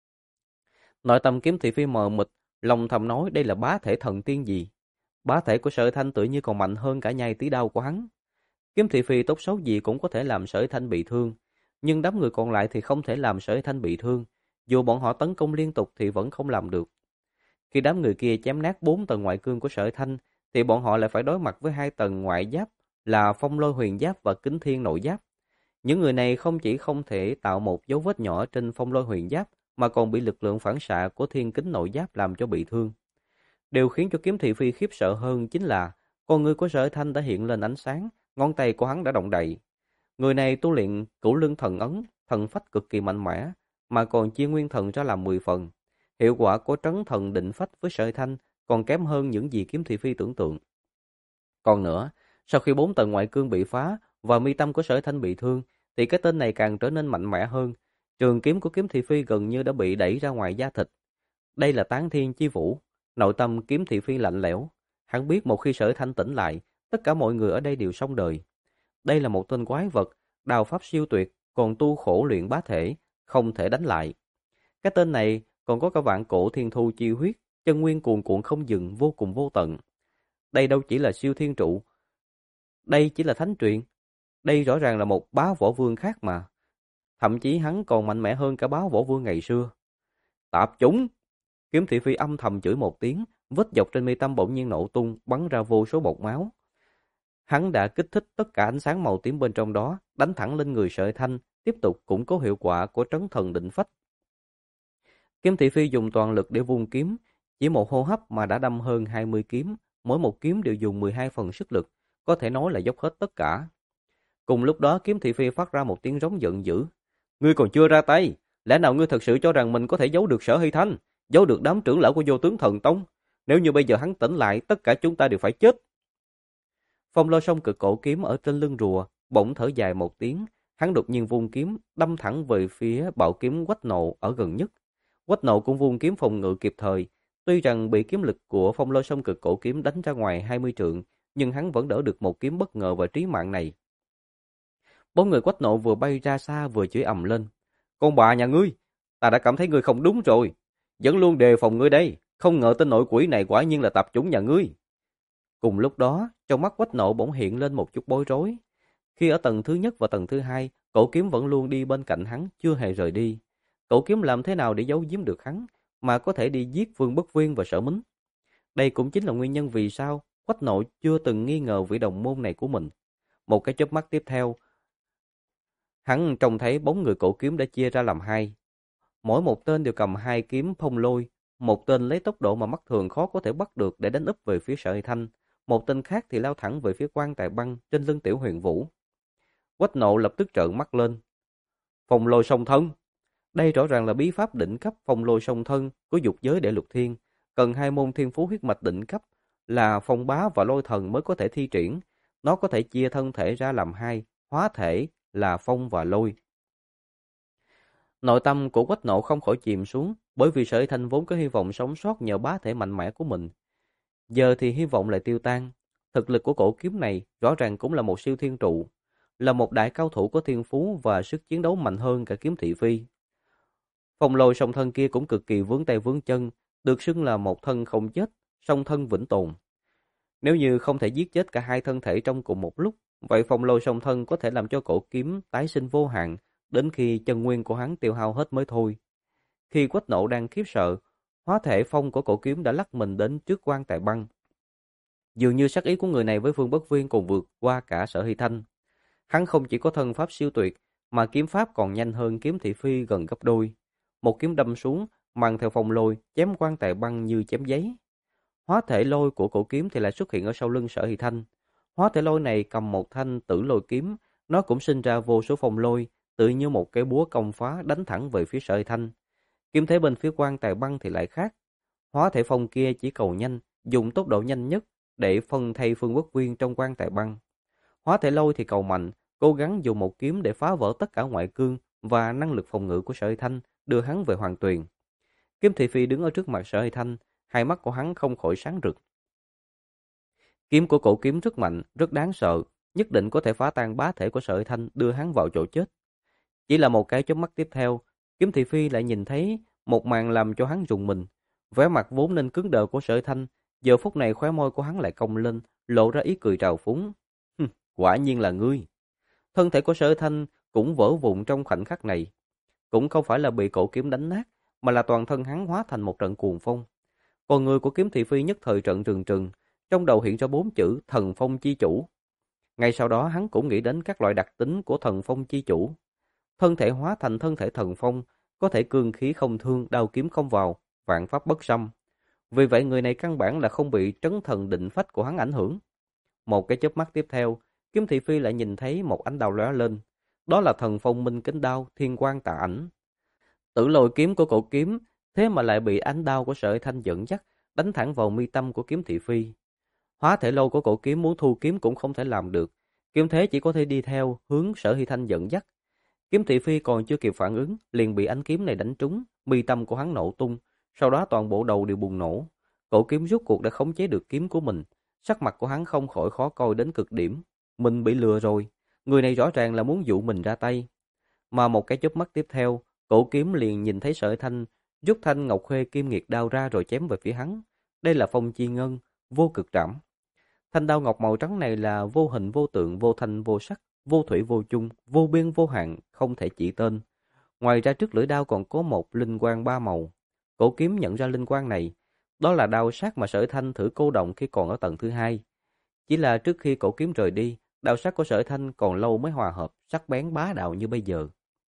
Nội tâm kiếm thị phi mờ mịt, lòng thầm nói đây là bá thể thần tiên gì? Bá thể của Sở Huy Thanh tự như còn mạnh hơn cả nhai tí đao của hắn. Kiếm thị phi tốt xấu gì cũng có thể làm Sở Huy Thanh bị thương, nhưng đám người còn lại thì không thể làm Sở Huy Thanh bị thương. Dù bọn họ tấn công liên tục thì vẫn không làm được. Khi đám người kia chém nát 4 tầng ngoại cương của Sở Huy Thanh, thì bọn họ lại phải đối mặt với 2 tầng ngoại giáp là phong lôi huyền giáp và kính thiên nội giáp. Những người này không chỉ không thể tạo một dấu vết nhỏ trên phong lôi huyền giáp, mà còn bị lực lượng phản xạ của thiên kính nội giáp làm cho bị thương. Điều khiến cho kiếm thị phi khiếp sợ hơn chính là con người của Sở Huy Thanh đã hiện lên ánh sáng, ngón tay của hắn đã động đậy. Người này tu luyện cửu lưng thần ấn, thần phách cực kỳ mạnh mẽ, mà còn chia nguyên thần ra làm 10 phần. Hiệu quả của trấn thần định phách với Sở Huy Thanh còn kém hơn những gì kiếm thị phi tưởng tượng. Còn nữa, sau khi 4 tầng ngoại cương bị phá và mi tâm của Sở Huy Thanh bị thương, thì cái tên này càng trở nên mạnh mẽ hơn. Trường kiếm của kiếm thị phi gần như đã bị đẩy ra ngoài da thịt. Đây là tán thiên chi vũ. Nội tâm kiếm thị phi lạnh lẽo. Hắn biết một khi Sở Huy Thanh tỉnh lại, tất cả mọi người ở đây đều xong đời. Đây là một tên quái vật, đào pháp siêu tuyệt, còn tu khổ luyện bá thể, không thể đánh lại. Cái tên này còn có cả vạn cổ thiên thu chi huyết, chân nguyên cuồn cuộn không dừng, vô cùng vô tận. Đây đâu chỉ là siêu thiên trụ, đây chỉ là thánh truyện. Đây rõ ràng là một bá võ vương khác mà. Thậm chí hắn còn mạnh mẽ hơn cả bá võ vương ngày xưa. Tạp chúng! Kiếm thị phi âm thầm chửi một tiếng, vết dọc trên mi tâm bỗng nhiên nổ tung, bắn ra vô số bọt máu. Hắn đã kích thích tất cả ánh sáng màu tím bên trong đó, đánh thẳng lên người Sở Huy Thanh, tiếp tục củng cố hiệu quả của trấn thần định phách. Kiếm thị phi dùng toàn lực để vung kiếm, chỉ một hô hấp mà đã đâm hơn 20 kiếm, mỗi một kiếm đều dùng 12 phần sức lực, có thể nói là dốc hết tất cả. Cùng lúc đó Kiếm Thị Phi phát ra một tiếng rống giận dữ. Ngươi còn chưa ra tay, lẽ nào ngươi thật sự cho rằng mình có thể giấu được Sở Hy Thanh, giấu được đám trưởng lão của Vô Tướng Thần Tông? Nếu như bây giờ hắn tỉnh lại, tất cả chúng ta đều phải chết. Phong Lôi Song Cực Cổ kiếm ở trên lưng rùa bỗng thở dài một tiếng, hắn đột nhiên vung kiếm đâm thẳng về phía Bạo Kiếm Quách Nộ ở gần nhất. Quách Nộ cũng vung kiếm phòng ngự kịp thời, tuy rằng bị kiếm lực của Phong Lôi Song Cực Cổ kiếm đánh ra ngoài 20 trượng, nhưng hắn vẫn đỡ được một kiếm bất ngờ và trí mạng này. Bốn người Quách Nộ vừa bay ra xa vừa chửi ầm lên. Con bà nhà ngươi, ta đã cảm thấy ngươi không đúng rồi. Vẫn luôn đề phòng ngươi đây, không ngờ tên nội quỷ này quả nhiên là tạp chủng nhà ngươi. Cùng lúc đó, trong mắt Quách Nộ bỗng hiện lên một chút bối rối. Khi ở tầng thứ nhất và tầng thứ hai, Cổ Kiếm vẫn luôn đi bên cạnh hắn, chưa hề rời đi. Cổ Kiếm làm thế nào để giấu giếm được hắn, mà có thể đi giết Vương Bất Viên và Sở Mính? Đây cũng chính là nguyên nhân vì sao Quách Nộ chưa từng nghi ngờ vị đồng môn này của mình. Một cái chớp mắt tiếp theo, hắn trông thấy bóng người Cổ Kiếm đã chia ra làm hai. Mỗi một tên đều cầm hai kiếm phong lôi, một tên lấy tốc độ mà mắt thường khó có thể bắt được để đánh úp về phía Sở Hy Thanh, một tên khác thì lao thẳng về phía Quan Tài Băng trên lưng Tiểu Huyền Vũ. Quách Nộ lập tức trợn mắt lên. Phong lôi song thân. Đây rõ ràng là bí pháp đỉnh cấp phong lôi song thân của dục giới đệ lục thiên, cần hai môn thiên phú huyết mạch đỉnh cấp là phong bá và lôi thần mới có thể thi triển. Nó có thể chia thân thể ra làm hai, hóa thể là phong và lôi. Nội tâm của Quách Nộ không khỏi chìm xuống, bởi vì Sở Hy Thanh vốn có hy vọng sống sót nhờ bá thể mạnh mẽ của mình. Giờ thì hy vọng lại tiêu tan. Thực lực của cổ kiếm này rõ ràng cũng là một siêu thiên trụ, là một đại cao thủ có thiên phú và sức chiến đấu mạnh hơn cả Kiếm Thị Phi. Phong lôi song thân kia cũng cực kỳ vướng tay vướng chân, được xưng là một thân không chết, song thân vĩnh tồn. Nếu như không thể giết chết cả hai thân thể trong cùng một lúc, vậy phong lôi song thân có thể làm cho cổ kiếm tái sinh vô hạn, đến khi chân nguyên của hắn tiêu hao hết mới thôi. Khi Quách Nộ đang khiếp sợ, hóa thể phong của cổ kiếm đã lắc mình đến trước Quan Tài Băng. Dường như sát ý của người này với Vương Bất Viên còn vượt qua cả Sở Hy Thanh. Hắn không chỉ có thân pháp siêu tuyệt, mà kiếm pháp còn nhanh hơn Kiếm Thị Phi gần gấp đôi. Một kiếm đâm xuống, mang theo phong lôi, chém Quan Tài Băng như chém giấy. Hóa thể lôi của cổ kiếm thì lại xuất hiện ở sau lưng Sở Hy Thanh. Hóa thể lôi này cầm một thanh tử lôi kiếm, nó cũng sinh ra vô số phong lôi, tự như một cái búa công phá đánh thẳng về phía Sở Hy Thanh. Kiếm thế bên phía Quan Tài Băng thì lại khác. Hóa thể phong kia chỉ cầu nhanh, dùng tốc độ nhanh nhất để phân thay Phương Quốc Viên trong Quan Tài Băng. Hóa thể lôi thì cầu mạnh, cố gắng dùng một kiếm để phá vỡ tất cả ngoại cương và năng lực phòng ngự của Sở Hy Thanh, đưa hắn về Hoàng Tuyền. Kiếm Thị Phi đứng ở trước mặt Sở Hy Thanh, hai mắt của hắn không khỏi sáng rực. Kiếm của cổ kiếm rất mạnh, rất đáng sợ, nhất định có thể phá tan bá thể của Sở Hy Thanh, đưa hắn vào chỗ chết. Chỉ là một cái chớp mắt tiếp theo, Kiếm Thị Phi lại nhìn thấy một màn làm cho hắn rùng mình. Vẻ mặt vốn nên cứng đờ của Sở Hy Thanh, giờ phút này khóe môi của hắn lại cong lên, lộ ra ý cười trào phúng. Quả nhiên là ngươi. Thân thể của Sở Hy Thanh cũng vỡ vụn trong khoảnh khắc này. Cũng không phải là bị cổ kiếm đánh nát, mà là toàn thân hắn hóa thành một trận cuồng phong. Còn người của Kiếm Thị Phi nhất thời trận trừng trừng, trong đầu hiện ra 4 chữ thần phong chi chủ. Ngay sau đó hắn cũng nghĩ đến các loại đặc tính của thần phong chi chủ. Thân thể hóa thành thân thể thần phong, có thể cương khí không thương, đao kiếm không vào, vạn pháp bất xâm. Vì vậy người này căn bản là không bị trấn thần định phách của hắn ảnh hưởng. Một cái chớp mắt tiếp theo, Kiếm Thị Phi lại nhìn thấy một ánh đao lóe lên. Đó là thần phong minh kính đao, thiên quang tà ảnh. Tử lôi kiếm của cổ kiếm, thế mà lại bị ánh đao của Sở Hy Thanh dẫn dắt, đánh thẳng vào mi tâm của Kiếm Thị Phi. Hóa thể lôi của cổ kiếm muốn thu kiếm cũng không thể làm được. Kiếm thế chỉ có thể đi theo hướng Sở Hy Thanh dẫn dắt. Kiếm Thị Phi còn chưa kịp phản ứng, liền bị ánh kiếm này đánh trúng, mi tâm của hắn nổ tung, sau đó toàn bộ đầu đều bùng nổ. Cổ kiếm rút cuộc đã khống chế được kiếm của mình, sắc mặt của hắn không khỏi khó coi đến cực điểm. Mình bị lừa rồi, người này rõ ràng là muốn dụ mình ra tay. Mà một cái chớp mắt tiếp theo, cổ kiếm liền nhìn thấy Sở Hy Thanh rút thanh ngọc khuê kim nghiệt đao ra rồi chém về phía hắn. Đây là phong chi ngân, vô cực trảm. Thanh đao ngọc màu trắng này là vô hình vô tượng, vô thanh vô sắc, vô thủy vô chung, vô biên vô hạn, không thể chỉ tên. Ngoài ra trước lưỡi đao còn có một linh quang ba màu. Cổ kiếm nhận ra linh quang này, đó là đao sát mà Sở Hy Thanh thử cô động khi còn ở tầng thứ hai. Chỉ là trước khi cổ kiếm rời đi, đao sát của Sở Hy Thanh còn lâu mới hòa hợp, sắc bén bá đạo như bây giờ.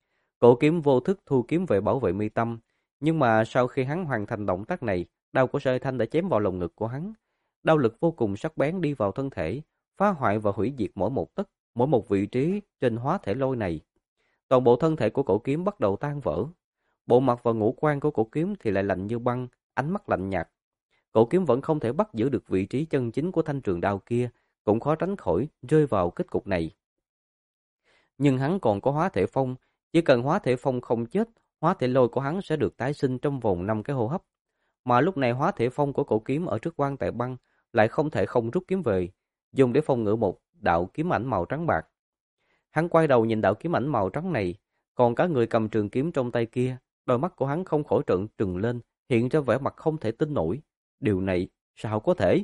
Cổ kiếm vô thức thu kiếm về bảo vệ mi tâm, nhưng mà sau khi hắn hoàn thành động tác này, đao của Sở Hy Thanh đã chém vào lồng ngực của hắn. Đao lực vô cùng sắc bén đi vào thân thể, phá hoại và hủy diệt mỗi một tấc, mỗi một vị trí trên hóa thể lôi này. Toàn bộ thân thể của cổ kiếm bắt đầu tan vỡ. Bộ mặt và ngũ quan của cổ kiếm thì lại lạnh như băng, ánh mắt lạnh nhạt. Cổ kiếm vẫn không thể bắt giữ được vị trí chân chính của thanh trường đao kia, cũng khó tránh khỏi rơi vào kết cục này. Nhưng hắn còn có hóa thể phong, chỉ cần hóa thể phong không chết, hóa thể lôi của hắn sẽ được tái sinh trong vòng 5 cái hô hấp. Mà lúc này hóa thể phong của cổ kiếm ở trước quan tài băng lại không thể không rút kiếm về, dùng để phòng ngự một đạo kiếm ảnh màu trắng bạc. Hắn quay đầu nhìn đạo kiếm ảnh màu trắng này, còn cả người cầm trường kiếm trong tay kia, đôi mắt của hắn không khỏi trợn trừng lên, hiện ra vẻ mặt không thể tin nổi. Điều này sao có thể?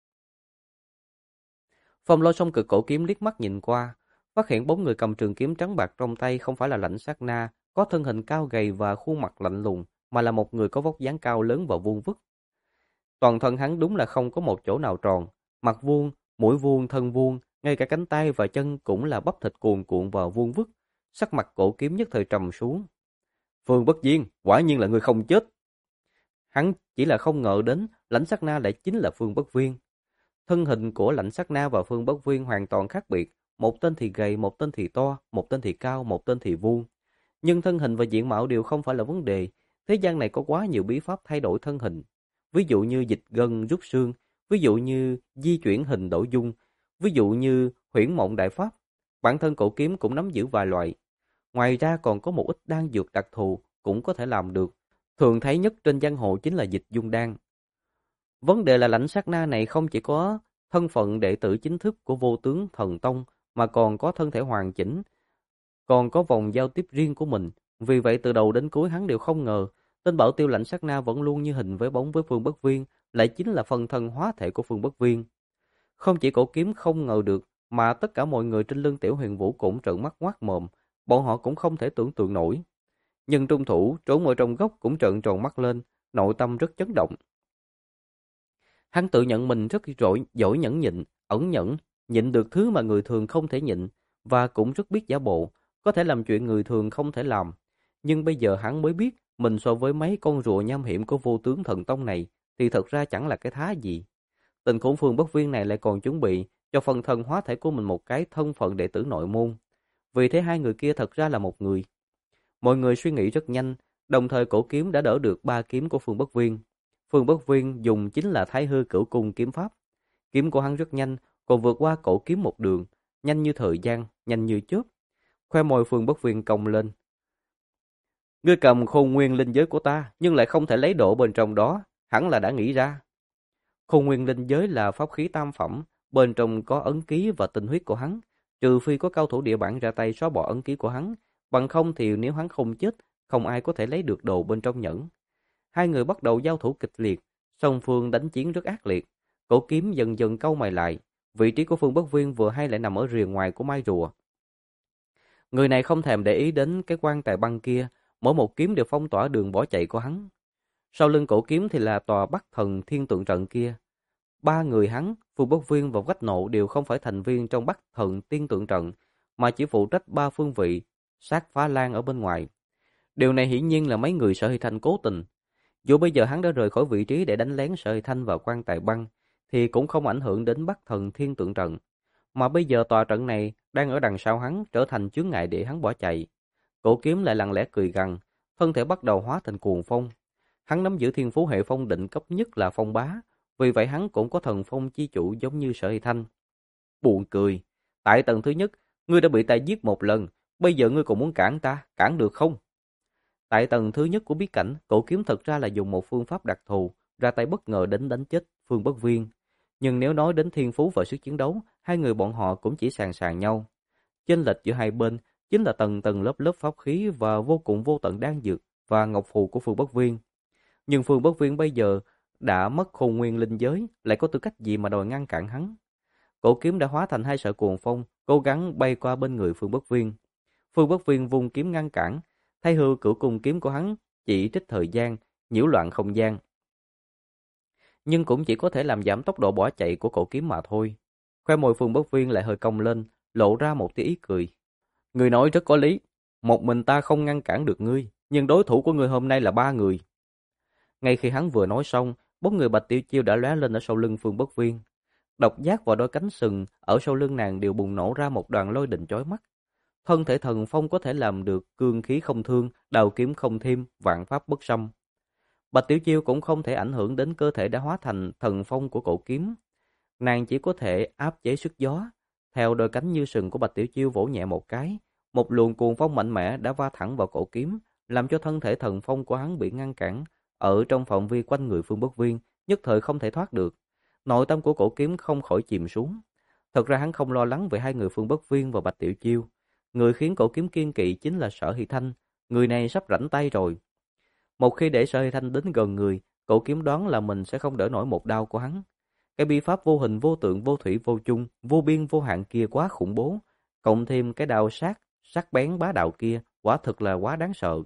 Phong Lôi Song Cực cổ kiếm liếc mắt nhìn qua, phát hiện 4 người cầm trường kiếm trắng bạc trong tay không phải là Lãnh Sát Na, có thân hình cao gầy và khuôn mặt lạnh lùng, mà là một người có vóc dáng cao lớn và vuông vức. Toàn thân hắn đúng là không có một chỗ nào tròn, mặt vuông, mũi vuông, thân vuông, ngay cả cánh tay và chân cũng là bắp thịt cuồn cuộn và vuông vức. Sắc mặt cổ kiếm nhất thời trầm xuống. Phương Bất Diên, quả nhiên là người không chết. Hắn chỉ là không ngờ đến Lãnh Sát Na lại chính là Phương Bất Viên. Thân hình của Lãnh Sát Na và Phương Bất Viên hoàn toàn khác biệt, một tên thì gầy, một tên thì to, một tên thì cao, một tên thì vuông. Nhưng thân hình và diện mạo đều không phải là vấn đề, thế gian này có quá nhiều bí pháp thay đổi thân hình. Ví dụ như dịch gân rút xương, ví dụ như di chuyển hình đổi dung, ví dụ như huyễn mộng đại pháp. Bản thân cổ kiếm cũng nắm giữ vài loại. Ngoài ra còn có một ít đan dược đặc thù cũng có thể làm được. Thường thấy nhất trên giang hồ chính là dịch dung đan. Vấn đề là Lãnh Sát Na này không chỉ có thân phận đệ tử chính thức của Vô Tướng Thần Tông mà còn có thân thể hoàn chỉnh, còn có vòng giao tiếp riêng của mình. Vì vậy từ đầu đến cuối hắn đều không ngờ tên bảo tiêu Lãnh Sát Na vẫn luôn như hình với bóng với Phương Bất Viên, lại chính là phần thân hóa thể của Phương Bất Viên. Không chỉ cổ kiếm không ngờ được, mà tất cả mọi người trên lưng Tiểu Huyền Vũ cũng trợn mắt ngoác mồm, bọn họ cũng không thể tưởng tượng nổi. Nhưng trung thủ trốn ở trong góc cũng trợn tròn mắt lên, nội tâm rất chấn động. Hắn tự nhận mình rất giỏi nhẫn nhịn, ẩn nhẫn, nhịn được thứ mà người thường không thể nhịn, và cũng rất biết giả bộ, có thể làm chuyện người thường không thể làm. Nhưng bây giờ hắn mới biết, mình so với mấy con rùa nham hiểm của Vô Tướng Thần Tông này, thì thật ra chẳng là cái thá gì. Tình khủng Phương Bất Viên này lại còn chuẩn bị cho phần thân hóa thể của mình một cái thân phận đệ tử nội môn. Vì thế hai người kia thật ra là một người. Mọi người suy nghĩ rất nhanh, đồng thời cổ kiếm đã đỡ được 3 kiếm của Phương Bất Viên. Phương Bất Viên dùng chính là Thái Hư Cửu Cung kiếm pháp. Kiếm của hắn rất nhanh, còn vượt qua cổ kiếm một đường, nhanh như thời gian, nhanh như chớp. Khoe môi Phương Bất Viên cong lên. Ngươi cầm Khôn Nguyên linh giới của ta, nhưng lại không thể lấy độ bên trong đó, hẳn là đã nghĩ ra. Khôn Nguyên linh giới là pháp khí tam phẩm, bên trong có ấn ký và tinh huyết của hắn, trừ phi có cao thủ địa bản ra tay xóa bỏ ấn ký của hắn, bằng không thì nếu hắn không chết, không ai có thể lấy được đồ bên trong nhẫn. Hai người bắt đầu giao thủ kịch liệt, song phương đánh chiến rất ác liệt. Cổ kiếm dần dần cau mày lại, vị trí của Phương Bất Viên vừa hay lại nằm ở rìa ngoài của mai rùa. Người này không thèm để ý đến cái quan tài băng kia, mỗi một kiếm đều phong tỏa đường bỏ chạy của hắn. Sau lưng cổ kiếm thì là tòa Bắc Thần Thiên Tượng Trận kia. 3 người hắn, Phương Bất Viên và Quách Nộ đều không phải thành viên trong Bắc Thần Thiên Tượng Trận, mà chỉ phụ trách 3 phương vị, sát phá lan ở bên ngoài. Điều này hiển nhiên là mấy người Sở Hy Thanh cố tình. Dù bây giờ hắn đã rời khỏi vị trí để đánh lén Sở Hy Thanh vào quan tài băng, thì cũng không ảnh hưởng đến Bắc Thần Thiên Tượng Trận. Mà bây giờ tòa trận này đang ở đằng sau hắn, trở thành chướng ngại để hắn bỏ chạy. Cổ kiếm lại lặng lẽ cười gằn, thân thể bắt đầu hóa thành cuồng phong. Hắn nắm giữ thiên phú hệ phong định cấp nhất là phong bá, vì vậy hắn cũng có thần phong chi chủ giống như Sở Hy Thanh. Buồn cười, tại tầng thứ nhất, ngươi đã bị ta giết một lần, bây giờ ngươi còn muốn cản ta, cản được không? Tại tầng thứ nhất của bí cảnh, cổ kiếm thật ra là dùng một phương pháp đặc thù, ra tay bất ngờ đánh chết Phương Bất Viên. Nhưng nếu nói đến thiên phú và sức chiến đấu, hai người bọn họ cũng chỉ sàn sàn nhau. Chênh lệch giữa hai bên chính là tầng tầng lớp lớp pháp khí và vô cùng vô tận đan dược và ngọc phù của Phương Bất Viên. Nhưng Phương Bất Viên bây giờ đã mất Khôn Nguyên linh giới, lại có tư cách gì mà đòi ngăn cản hắn? Cổ kiếm đã hóa thành hai sợi cuồng phong, cố gắng bay qua bên người Phương Bất Viên. Phương Bất Viên vung kiếm ngăn cản, Thái Hư Cửu Cung kiếm của hắn chỉ trích thời gian, nhiễu loạn không gian, nhưng cũng chỉ có thể làm giảm tốc độ bỏ chạy của cổ kiếm mà thôi. Khoe môi Phương Bất Viên lại hơi cong lên, lộ ra một tia ý cười. Ngươi nói rất có lý, một mình ta không ngăn cản được ngươi, nhưng đối thủ của ngươi hôm nay là 3 người. Ngay khi hắn vừa nói xong, 4 người Bạch Tiêu Chiêu đã lóe lên ở sau lưng Phương Bất Viên. Độc giác và đôi cánh sừng ở sau lưng nàng đều bùng nổ ra một đoàn lôi đình chói mắt. Thân thể thần phong có thể làm được cương khí không thương, đao kiếm không thêm, vạn pháp bất xâm. Bạch Tiểu Chiêu cũng không thể ảnh hưởng đến cơ thể đã hóa thành thần phong của cổ kiếm. Nàng chỉ có thể áp chế sức gió. Theo đôi cánh như sừng của Bạch Tiểu Chiêu vỗ nhẹ một cái, một luồng cuồng phong mạnh mẽ đã va thẳng vào cổ kiếm, làm cho thân thể thần phong của hắn bị ngăn cản ở trong phạm vi quanh người Phương Bất Viên, nhất thời không thể thoát được. Nội tâm của cổ kiếm không khỏi chìm xuống. Thật ra hắn không lo lắng về hai người Phương Bất Viên và Bạch Tiểu Chiêu. Người khiến cổ kiếm kiên kỵ chính là Sở Hy Thanh, người này sắp rảnh tay rồi. Một khi để Sở Hy Thanh đến gần người, cổ kiếm đoán là mình sẽ không đỡ nổi một đao của hắn. Cái bi pháp vô hình vô tượng vô thủy vô chung, vô biên vô hạn kia quá khủng bố, cộng thêm cái đao sắc bén bá đạo kia, quả thực là quá đáng sợ.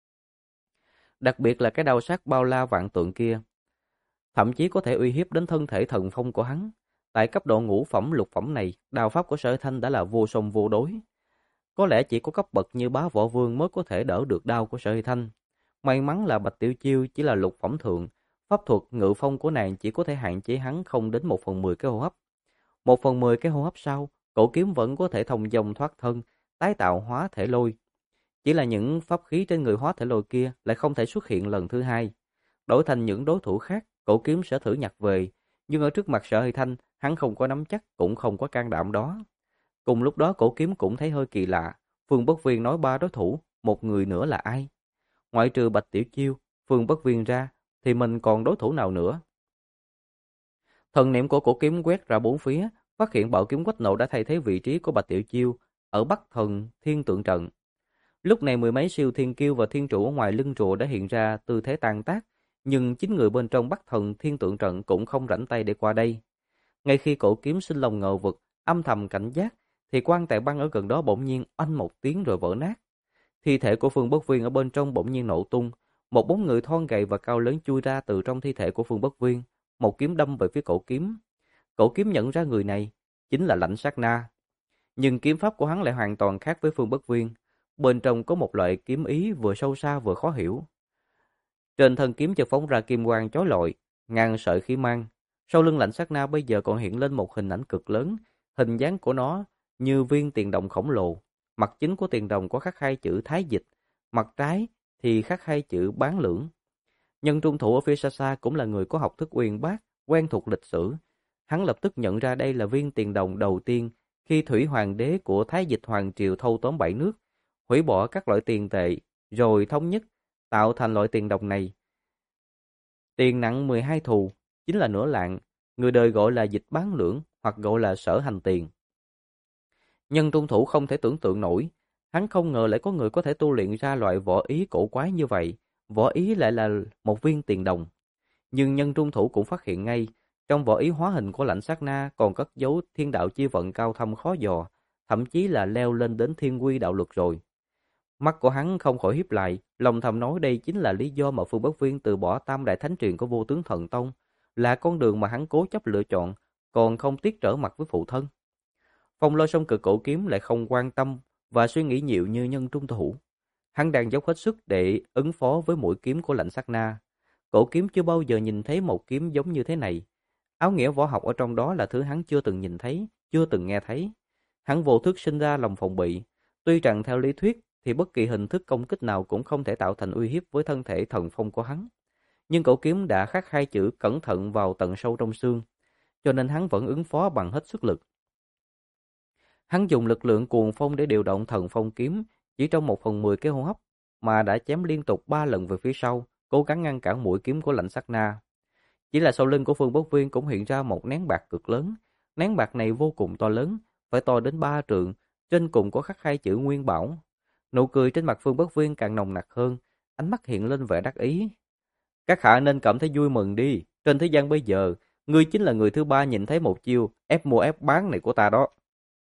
Đặc biệt là cái đao sắc bao la vạn tượng kia, thậm chí có thể uy hiếp đến thân thể thần phong của hắn. Tại cấp độ ngũ phẩm lục phẩm này, đao pháp của Sở Hy Thanh đã là vô song vô đối. Có lẽ chỉ có cấp bậc như Bá Võ Vương mới có thể đỡ được đao của Sở Hy Thanh. May mắn là Bạch Tiểu Chiêu chỉ là lục phẩm thượng, pháp thuật ngự phong của nàng chỉ có thể hạn chế hắn không đến 1/10 cái hô hấp. 1/10 cái hô hấp sau, cổ kiếm vẫn có thể thông dong thoát thân, tái tạo hóa thể lôi. Chỉ là những pháp khí trên người hóa thể lôi kia lại không thể xuất hiện lần thứ hai. Đổi thành những đối thủ khác, cổ kiếm sẽ thử nhặt về, nhưng ở trước mặt Sở Hy Thanh, hắn không có nắm chắc, cũng không có can đảm đó. Cùng lúc đó cổ kiếm cũng thấy hơi kỳ lạ, Phương Bất Viên nói 3 đối thủ, một người nữa là ai? Ngoại trừ Bạch Tiểu Chiêu, Phương Bất Viên ra, thì mình còn đối thủ nào nữa? Thần niệm của cổ kiếm quét ra bốn phía, phát hiện bảo kiếm quách nộ đã thay thế vị trí của Bạch Tiểu Chiêu ở Bắc Thần Thiên Tượng Trận. Lúc này mười mấy siêu thiên kiêu và thiên trụ ở ngoài lưng trụ đã hiện ra tư thế tan tác, nhưng chính người bên trong Bắc Thần Thiên Tượng Trận cũng không rảnh tay để qua đây. Ngay khi cổ kiếm sinh lòng ngờ vực, âm thầm cảnh giác, thì quan tài băng ở gần đó bỗng nhiên oanh một tiếng rồi vỡ nát. Thi thể của Phương Bất Viên ở bên trong bỗng nhiên nổ tung, một bóng người thon gầy và cao lớn chui ra từ trong thi thể của Phương Bất Viên, một kiếm đâm về phía cổ kiếm. Cổ kiếm nhận ra người này chính là Lãnh Sát Na, nhưng kiếm pháp của hắn lại hoàn toàn khác với Phương Bất Viên. Bên trong có một loại kiếm ý vừa sâu xa vừa khó hiểu. Trên thân kiếm chợt phóng ra kim quang chói lọi, ngàn sợi khí mang. Sau lưng Lãnh Sát Na bây giờ còn hiện lên một hình ảnh cực lớn, hình dáng của nó như viên tiền đồng khổng lồ. Mặt chính của tiền đồng có khắc hai chữ Thái Dịch, mặt trái thì khắc hai chữ Bán Lưỡng. Nhân trung thủ ở phía xa xa cũng là người có học thức uyên bác, quen thuộc lịch sử. Hắn lập tức nhận ra đây là viên tiền đồng đầu tiên khi Thủy Hoàng đế của Thái Dịch Hoàng Triều thâu tóm 7 nước, hủy bỏ các loại tiền tệ, rồi thống nhất, tạo thành loại tiền đồng này. Tiền nặng 12 thù, chính là nửa lạng, người đời gọi là dịch bán lưỡng hoặc gọi là sở hành tiền. Nhân trung thủ không thể tưởng tượng nổi, hắn không ngờ lại có người có thể tu luyện ra loại võ ý cổ quái như vậy, võ ý lại là một viên tiền đồng. Nhưng nhân trung thủ cũng phát hiện ngay, trong võ ý hóa hình của Lãnh Sát Na còn cất dấu thiên đạo chi vận cao thâm khó dò, thậm chí là leo lên đến thiên quy đạo luật rồi. Mắt của hắn không khỏi híp lại, lòng thầm nói đây chính là lý do mà Phương Bất Viên từ bỏ tam đại thánh truyền của Vô Tướng Thần Tông, là con đường mà hắn cố chấp lựa chọn, còn không tiếc trở mặt với phụ thân. Phong Lôi Song Cực cổ kiếm lại không quan tâm và suy nghĩ nhiều như nhân trung thủ. Hắn đang dốc hết sức để ứng phó với mũi kiếm của Lãnh Sát Na. Cổ kiếm chưa bao giờ nhìn thấy một kiếm giống như thế này. Áo nghĩa võ học ở trong đó là thứ hắn chưa từng nhìn thấy, chưa từng nghe thấy. Hắn vô thức sinh ra lòng phòng bị. Tuy rằng theo lý thuyết thì bất kỳ hình thức công kích nào cũng không thể tạo thành uy hiếp với thân thể thần phong của hắn. Nhưng cổ kiếm đã khắc hai chữ cẩn thận vào tận sâu trong xương, cho nên hắn vẫn ứng phó bằng hết sức lực. Hắn dùng lực lượng cuồng phong để điều động thần phong kiếm, chỉ trong 1/10 cái hô hấp mà đã chém liên tục 3 lần về phía sau, cố gắng ngăn cản mũi kiếm của Lãnh Sát Na. Chỉ là sau lưng của Phương Bất Viên cũng hiện ra một nén bạc cực lớn. Nén bạc này vô cùng to lớn, phải to đến 3 trượng, trên cùng có khắc hai chữ Nguyên Bảo. Nụ cười trên mặt Phương Bất Viên càng nồng nặc hơn, ánh mắt hiện lên vẻ đắc ý. Các hạ nên cảm thấy vui mừng đi, trên thế gian bây giờ, ngươi chính là người thứ ba nhìn thấy một chiêu ép mua ép bán này của ta đó.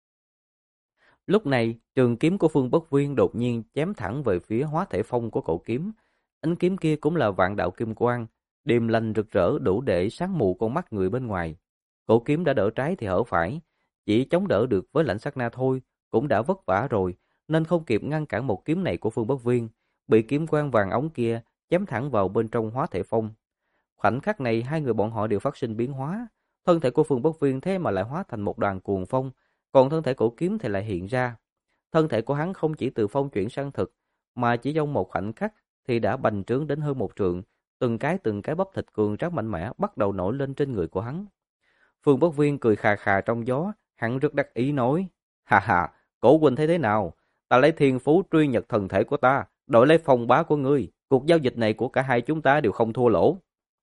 Lúc này, trường kiếm của Phương Bất Viên đột nhiên chém thẳng về phía hóa thể phong của cổ kiếm. Ánh kiếm kia cũng là vạn đạo kim quang, điềm lành rực rỡ đủ để sáng mù con mắt người bên ngoài. Cổ kiếm đã đỡ trái thì hở phải, chỉ chống đỡ được với Lãnh Sát Na thôi, cũng đã vất vả rồi, nên không kịp ngăn cản một kiếm này của Phương Bất Viên, bị kiếm quang vàng ống kia chém thẳng vào bên trong hóa thể phong. Khoảnh khắc này hai người bọn họ đều phát sinh biến hóa, Thân thể của Phương Bất Viên thế mà lại hóa thành một đoàn cuồng phong, còn thân thể cổ kiếm thì lại hiện ra. Thân thể của hắn không chỉ từ phong chuyển sang thực, mà chỉ trong một khoảnh khắc thì đã bành trướng đến hơn 1 trượng, từng cái bắp thịt cường tráng mạnh mẽ bắt đầu nổi lên trên người của hắn. Phương Bất Viên cười khà khà trong gió, hắn rất đắc ý nói: "Ha ha, Cổ huynh thấy thế nào? Ta lấy thiên phú truy nhật thần thể của ta, đổi lấy phong bá của ngươi, cuộc giao dịch này của cả hai chúng ta đều không thua lỗ."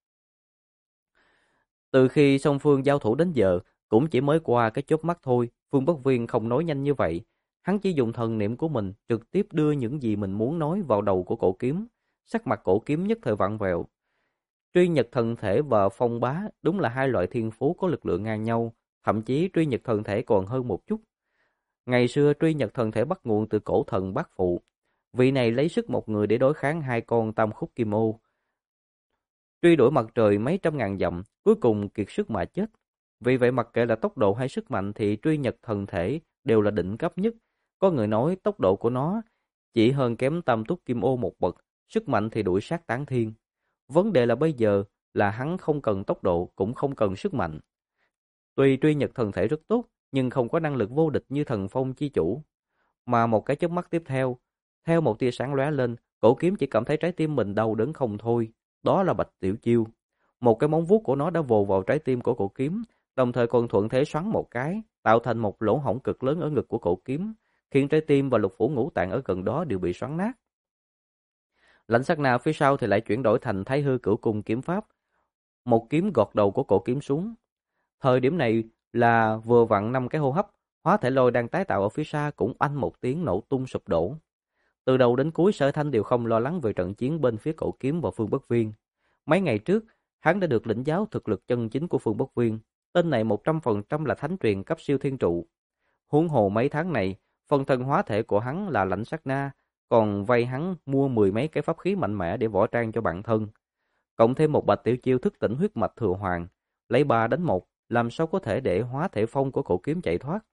Từ khi song phương giao thủ đến giờ, cũng chỉ mới qua cái chớp mắt thôi, Phương Bất Viên không nói nhanh như vậy. Hắn chỉ dùng thần niệm của mình trực tiếp đưa những gì mình muốn nói vào đầu của cổ kiếm. Sắc mặt cổ kiếm nhất thời vặn vẹo. Truy nhật thần thể và phong bá đúng là hai loại thiên phú có lực lượng ngang nhau, thậm chí truy nhật thần thể còn hơn một chút. Ngày xưa truy nhật thần thể bắt nguồn từ cổ thần Bát Phụ. Vị này lấy sức một người để đối kháng hai con tam khúc kim ô. Truy đuổi mặt trời mấy trăm ngàn dặm, cuối cùng kiệt sức mà chết. Vì vậy mặc kệ là tốc độ hay sức mạnh thì truy nhật thần thể đều là đỉnh cấp nhất. Có người nói tốc độ của nó chỉ hơn kém tam túc kim ô một bậc, sức mạnh thì đuổi sát tán thiên. Vấn đề là bây giờ là hắn không cần tốc độ cũng không cần sức mạnh. Tuy truy nhật thần thể rất tốt, nhưng không có năng lực vô địch như thần phong chi chủ. Mà một cái chớp mắt tiếp theo một tia sáng lóe lên, cổ kiếm chỉ cảm thấy trái tim mình đau đớn không thôi. Đó là Bạch Tiểu Chiêu. Một cái móng vuốt của nó đã vồ vào trái tim của cổ kiếm, đồng thời còn thuận thế xoắn một cái, tạo thành một lỗ hổng cực lớn ở ngực của cổ kiếm, khiến trái tim và lục phủ ngũ tạng ở gần đó đều bị xoắn nát. Lãnh sát na phía sau thì lại chuyển đổi thành Thái Hư Cửu Cung kiếm pháp, một kiếm gọt đầu của cổ kiếm xuống. Thời điểm này là vừa vặn 5 cái hô hấp, hóa thể lôi đang tái tạo ở phía xa cũng oanh một tiếng nổ tung sụp đổ. Từ đầu đến cuối Sở Thanh đều không lo lắng về trận chiến bên phía cổ kiếm và Phương Bất Viên. Mấy ngày trước, hắn đã được lĩnh giáo thực lực chân chính của Phương Bất Viên. Tên này 100% là thánh truyền cấp siêu thiên trụ. Huống hồ mấy tháng này, phần thân hóa thể của hắn là Lãnh Sát Na, còn vay hắn mua 10 mấy cái pháp khí mạnh mẽ để võ trang cho bản thân. Cộng thêm một Bạch Tiểu Chiêu thức tỉnh huyết mạch thừa hoàng, lấy 3 đánh 1, làm sao có thể để hóa thể phong của cổ kiếm chạy thoát.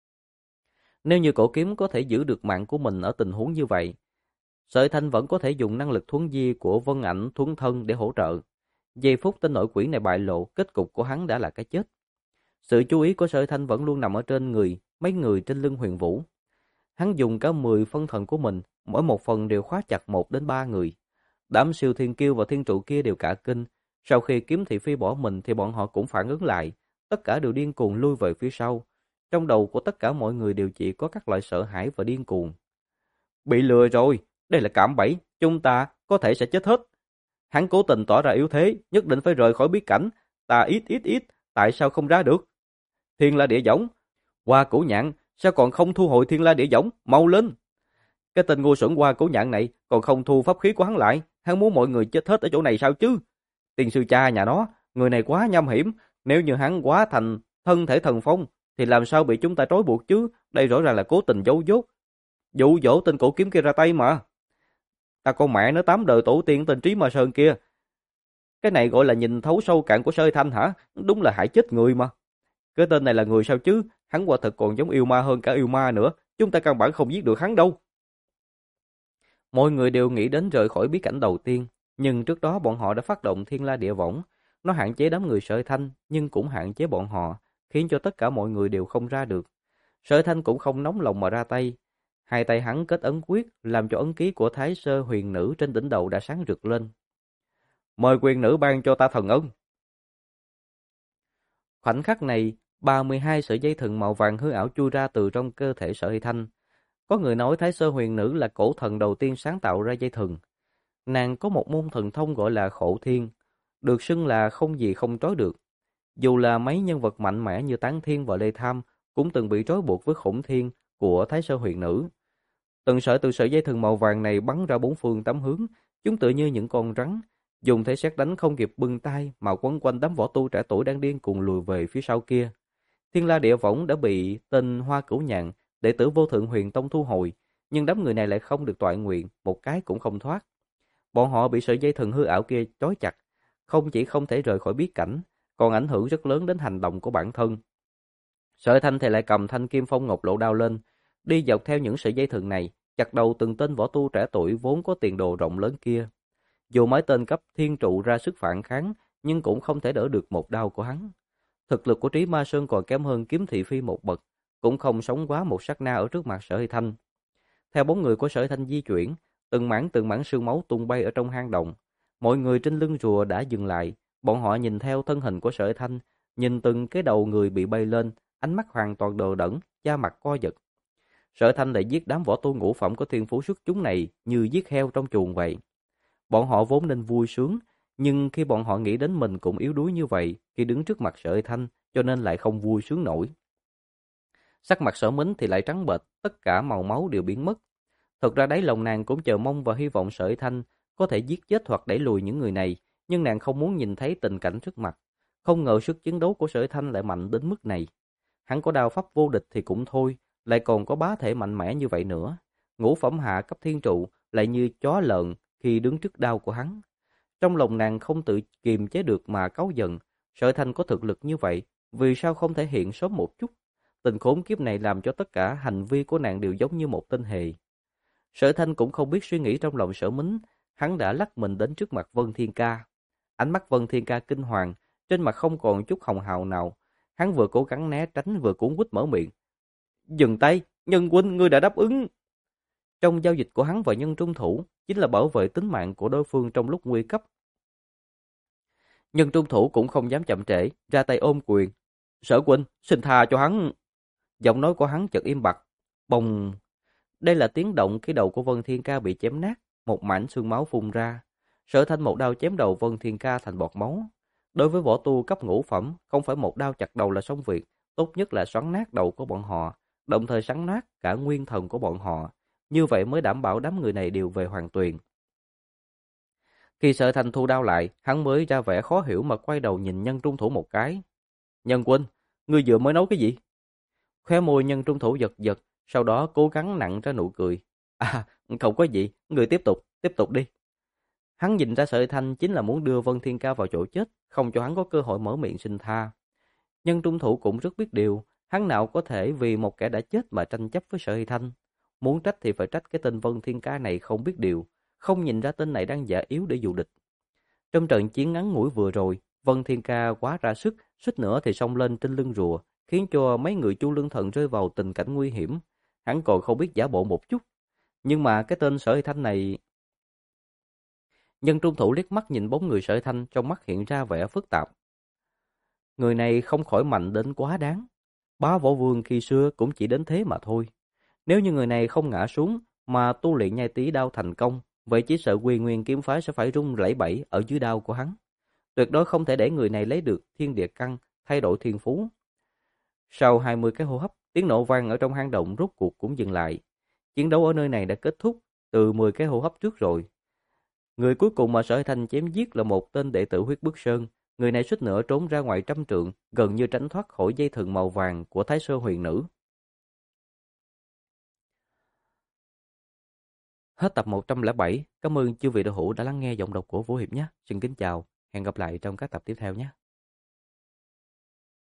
Nếu như cổ kiếm có thể giữ được mạng của mình ở tình huống như vậy, Sợi Thanh vẫn có thể dùng năng lực thuấn di của Vân Ảnh thuấn thân để hỗ trợ. Giây phút tên nội quỷ này bại lộ, kết cục của hắn đã là cái chết. Sự chú ý của Sợi Thanh vẫn luôn nằm ở trên mấy người trên lưng Huyền Vũ. Hắn dùng cả 10 phân thần của mình, mỗi một phần đều khóa chặt 1 đến 3 người. Đám siêu thiên kiêu và thiên trụ kia đều cả kinh. Sau khi kiếm thị phi bỏ mình thì bọn họ cũng phản ứng lại, tất cả đều điên cuồng lui về phía sau. Trong đầu của tất cả mọi người đều chỉ có các loại sợ hãi và điên cuồng. Bị lừa rồi, đây là cạm bẫy, chúng ta có thể sẽ chết hết. Hắn cố tình tỏ ra yếu thế, nhất định phải rời khỏi bí cảnh, ta ít, tại sao không ra được? Thiên La Địa Võng, Hoa Cửu Nhạn, sao còn không thu hồi Thiên La Địa Võng, mau lên. Cái tên ngu xuẩn Hoa Cửu Nhạn này còn không thu pháp khí của hắn lại, hắn muốn mọi người chết hết ở chỗ này sao chứ? Tiền sư cha nhà nó, người này quá nham hiểm, nếu như hắn quá thành thân thể thần phong thì làm sao bị chúng ta trói buộc chứ? Đây rõ ràng là cố tình giấu dốt, dụ dỗ tên cổ kiếm kia ra tay mà. Ta con mẹ nó 8 đời tổ tiên tên Trí Ma Sơn kia. Cái này gọi là nhìn thấu sâu cạn của Sơ Thanh hả? Đúng là hại chết người mà. Cái tên này là người sao chứ? Hắn quả thật còn giống yêu ma hơn cả yêu ma nữa. Chúng ta căn bản không giết được hắn đâu. Mọi người đều nghĩ đến rời khỏi bí cảnh đầu tiên. Nhưng trước đó bọn họ đã phát động Thiên La Địa Võng. Nó hạn chế đám người Sơ Thanh, nhưng cũng hạn chế bọn họ, khiến cho tất cả mọi người đều không ra được. Sơ Thanh cũng không nóng lòng mà ra tay. Hai tay hắn kết ấn quyết, làm cho ấn ký của Thái Sơ Huyền Nữ trên đỉnh đầu đã sáng rực lên. Mời quyền nữ ban cho ta thần ân. Khoảnh khắc này, 32 sợi dây thừng màu vàng hư ảo chui ra từ trong cơ thể Sở Hy Thanh. Có người nói Thái Sơ Huyền Nữ là cổ thần đầu tiên sáng tạo ra dây thừng. Nàng có một môn thần thông gọi là Khổ Thiên, được xưng là không gì không trói được. Dù là mấy nhân vật mạnh mẽ như Tán Thiên và Lê Tham cũng từng bị trói buộc với Khổng Thiên của Thái Sơ Huyền Nữ. Từng sợi từ sợi dây thừng màu vàng này bắn ra 4 phương 8 hướng, chúng tựa như những con rắn, dùng thế sét đánh không kịp bưng tay mà quấn quanh đám võ tu trẻ tuổi đang điên cuồng lùi về phía sau kia. Thiên La Địa Võng đã bị tên Hoa Cửu Nhạn, đệ tử Vô Thượng Huyền Tông thu hồi, nhưng đám người này lại không được toại nguyện, một cái cũng không thoát. Bọn họ bị sợi dây thừng hư ảo kia trói chặt, không chỉ không thể rời khỏi bí cảnh, còn ảnh hưởng rất lớn đến hành động của bản thân. Sở Thanh thì lại cầm thanh kim phong ngọc lộ đao lên, đi dọc theo những sợi dây thừng này, chặt đầu từng tên võ tu trẻ tuổi vốn có tiền đồ rộng lớn kia. Dù mấy tên cấp thiên trụ ra sức phản kháng, nhưng cũng không thể đỡ được một đao của hắn. Thực lực của Trí Ma Sơn còn kém hơn Kiếm Thị Phi một bậc, cũng không sống quá một sát na ở trước mặt Sở Hy Thanh. Theo bóng người của Sở Hy Thanh di chuyển, từng mảng sương máu tung bay ở trong hang động. Mọi người trên lưng rùa đã dừng lại, bọn họ nhìn theo thân hình của Sở Hy Thanh, nhìn từng cái đầu người bị bay lên, ánh mắt hoàn toàn đờ đẫn, da mặt co giật. Sở Thanh lại giết đám võ tu ngũ phẩm có thiên phú xuất chúng này như giết heo trong chuồng vậy. Bọn họ vốn nên vui sướng, nhưng khi bọn họ nghĩ đến mình cũng yếu đuối như vậy khi đứng trước mặt Sở Thanh, cho nên lại không vui sướng nổi. Sắc mặt Sở Mính thì lại trắng bệch, tất cả màu máu đều biến mất. Thật ra đáy lòng nàng cũng chờ mong và hy vọng Sở Thanh có thể giết chết hoặc đẩy lùi những người này, nhưng nàng không muốn nhìn thấy tình cảnh trước mặt. Không ngờ sức chiến đấu của Sở Thanh lại mạnh đến mức này. Hắn có đao pháp vô địch thì cũng thôi, lại còn có bá thể mạnh mẽ như vậy nữa. Ngũ phẩm hạ cấp thiên trụ lại như chó lợn khi đứng trước đao của hắn. Trong lòng nàng không tự kiềm chế được mà cáu giận. Sở Thanh có thực lực như vậy, vì sao không thể hiện sớm một chút? Tình khốn kiếp này làm cho tất cả hành vi của nàng đều giống như một tên hề. Sở Thanh cũng không biết suy nghĩ trong lòng Sở Mính, hắn đã lắc mình đến trước mặt Vân Thiên Ca. Ánh mắt Vân Thiên Ca kinh hoàng, trên mặt không còn chút hồng hào nào. Hắn vừa cố gắng né tránh vừa cuống quýt mở miệng. Dừng tay, Nhân huynh, ngươi đã đáp ứng. Trong giao dịch của hắn và Nhân Trung Thủ chính là bảo vệ tính mạng của đối phương trong lúc nguy cấp. Nhân Trung Thủ cũng không dám chậm trễ, ra tay ôm quyền. Sở huynh, xin tha cho hắn. Giọng nói của hắn chợt im bặt. Bồng. Đây là tiếng động khi đầu của Vân Thiên Ca bị chém nát, một mảnh xương máu phun ra. Sở Thanh một đao chém đầu Vân Thiên Ca thành bọt máu. Đối với võ tu cấp ngũ phẩm, không phải một đao chặt đầu là xong việc, tốt nhất là xoắn nát đầu của bọn họ, đồng thời xoắn nát cả nguyên thần của bọn họ. Như vậy mới đảm bảo đám người này đều về hoàn tuyền. Khi Sở Thanh thu đao lại, hắn mới ra vẻ khó hiểu mà quay đầu nhìn Nhân Trung Thủ một cái. Nhân huynh, ngươi vừa mới nói cái gì? Khóe môi Nhân Trung Thủ giật giật, sau đó cố gắng nặn ra nụ cười. À, không có gì, ngươi tiếp tục đi. Hắn nhìn ra Sở Thanh chính là muốn đưa Vân Thiên Ca vào chỗ chết, không cho hắn có cơ hội mở miệng xin tha. Nhân Trung Thủ cũng rất biết điều, hắn nào có thể vì một kẻ đã chết mà tranh chấp với Sở Thanh. Muốn trách thì phải trách cái tên Vân Thiên Ca này không biết điều, không nhìn ra tên này đang giả yếu để dụ địch. Trong trận chiến ngắn ngủi vừa rồi, Vân Thiên Ca quá ra sức, suýt nữa thì xông lên trên lưng rùa, khiến cho mấy người Chu Lương Thần rơi vào tình cảnh nguy hiểm. Hắn còn không biết giả bộ một chút. Nhưng mà cái tên Sở Thanh này... Nhân Trung Thủ liếc mắt nhìn bóng người Sở Thanh, trong mắt hiện ra vẻ phức tạp. Người này không khỏi mạnh đến quá đáng. Bá Võ Vương khi xưa cũng chỉ đến thế mà thôi. Nếu như người này không ngã xuống mà tu luyện nhai tí đao thành công, vậy chỉ sợ Quy Nguyên kiếm phái sẽ phải rung lẩy bẩy ở dưới đao của hắn. Tuyệt đối không thể để người này lấy được thiên địa căn, thay đổi thiên phú. Sau 20 cái hô hấp, tiếng nổ vang ở trong hang động rốt cuộc cũng dừng lại. Chiến đấu ở nơi này đã kết thúc từ 10 cái hô hấp trước rồi. Người cuối cùng mà Sở Thanh chém giết là một tên đệ tử Huyết Bức Sơn. Người này suýt nữa trốn ra ngoài trăm trượng, gần như tránh thoát khỏi dây thừng màu vàng của Thái Sơ Huyền Nữ. Hết tập 107. Cảm ơn chư vị đạo hữu đã lắng nghe giọng đọc của Vũ Hiệp nhé. Xin kính chào, hẹn gặp lại trong các tập tiếp theo nhé.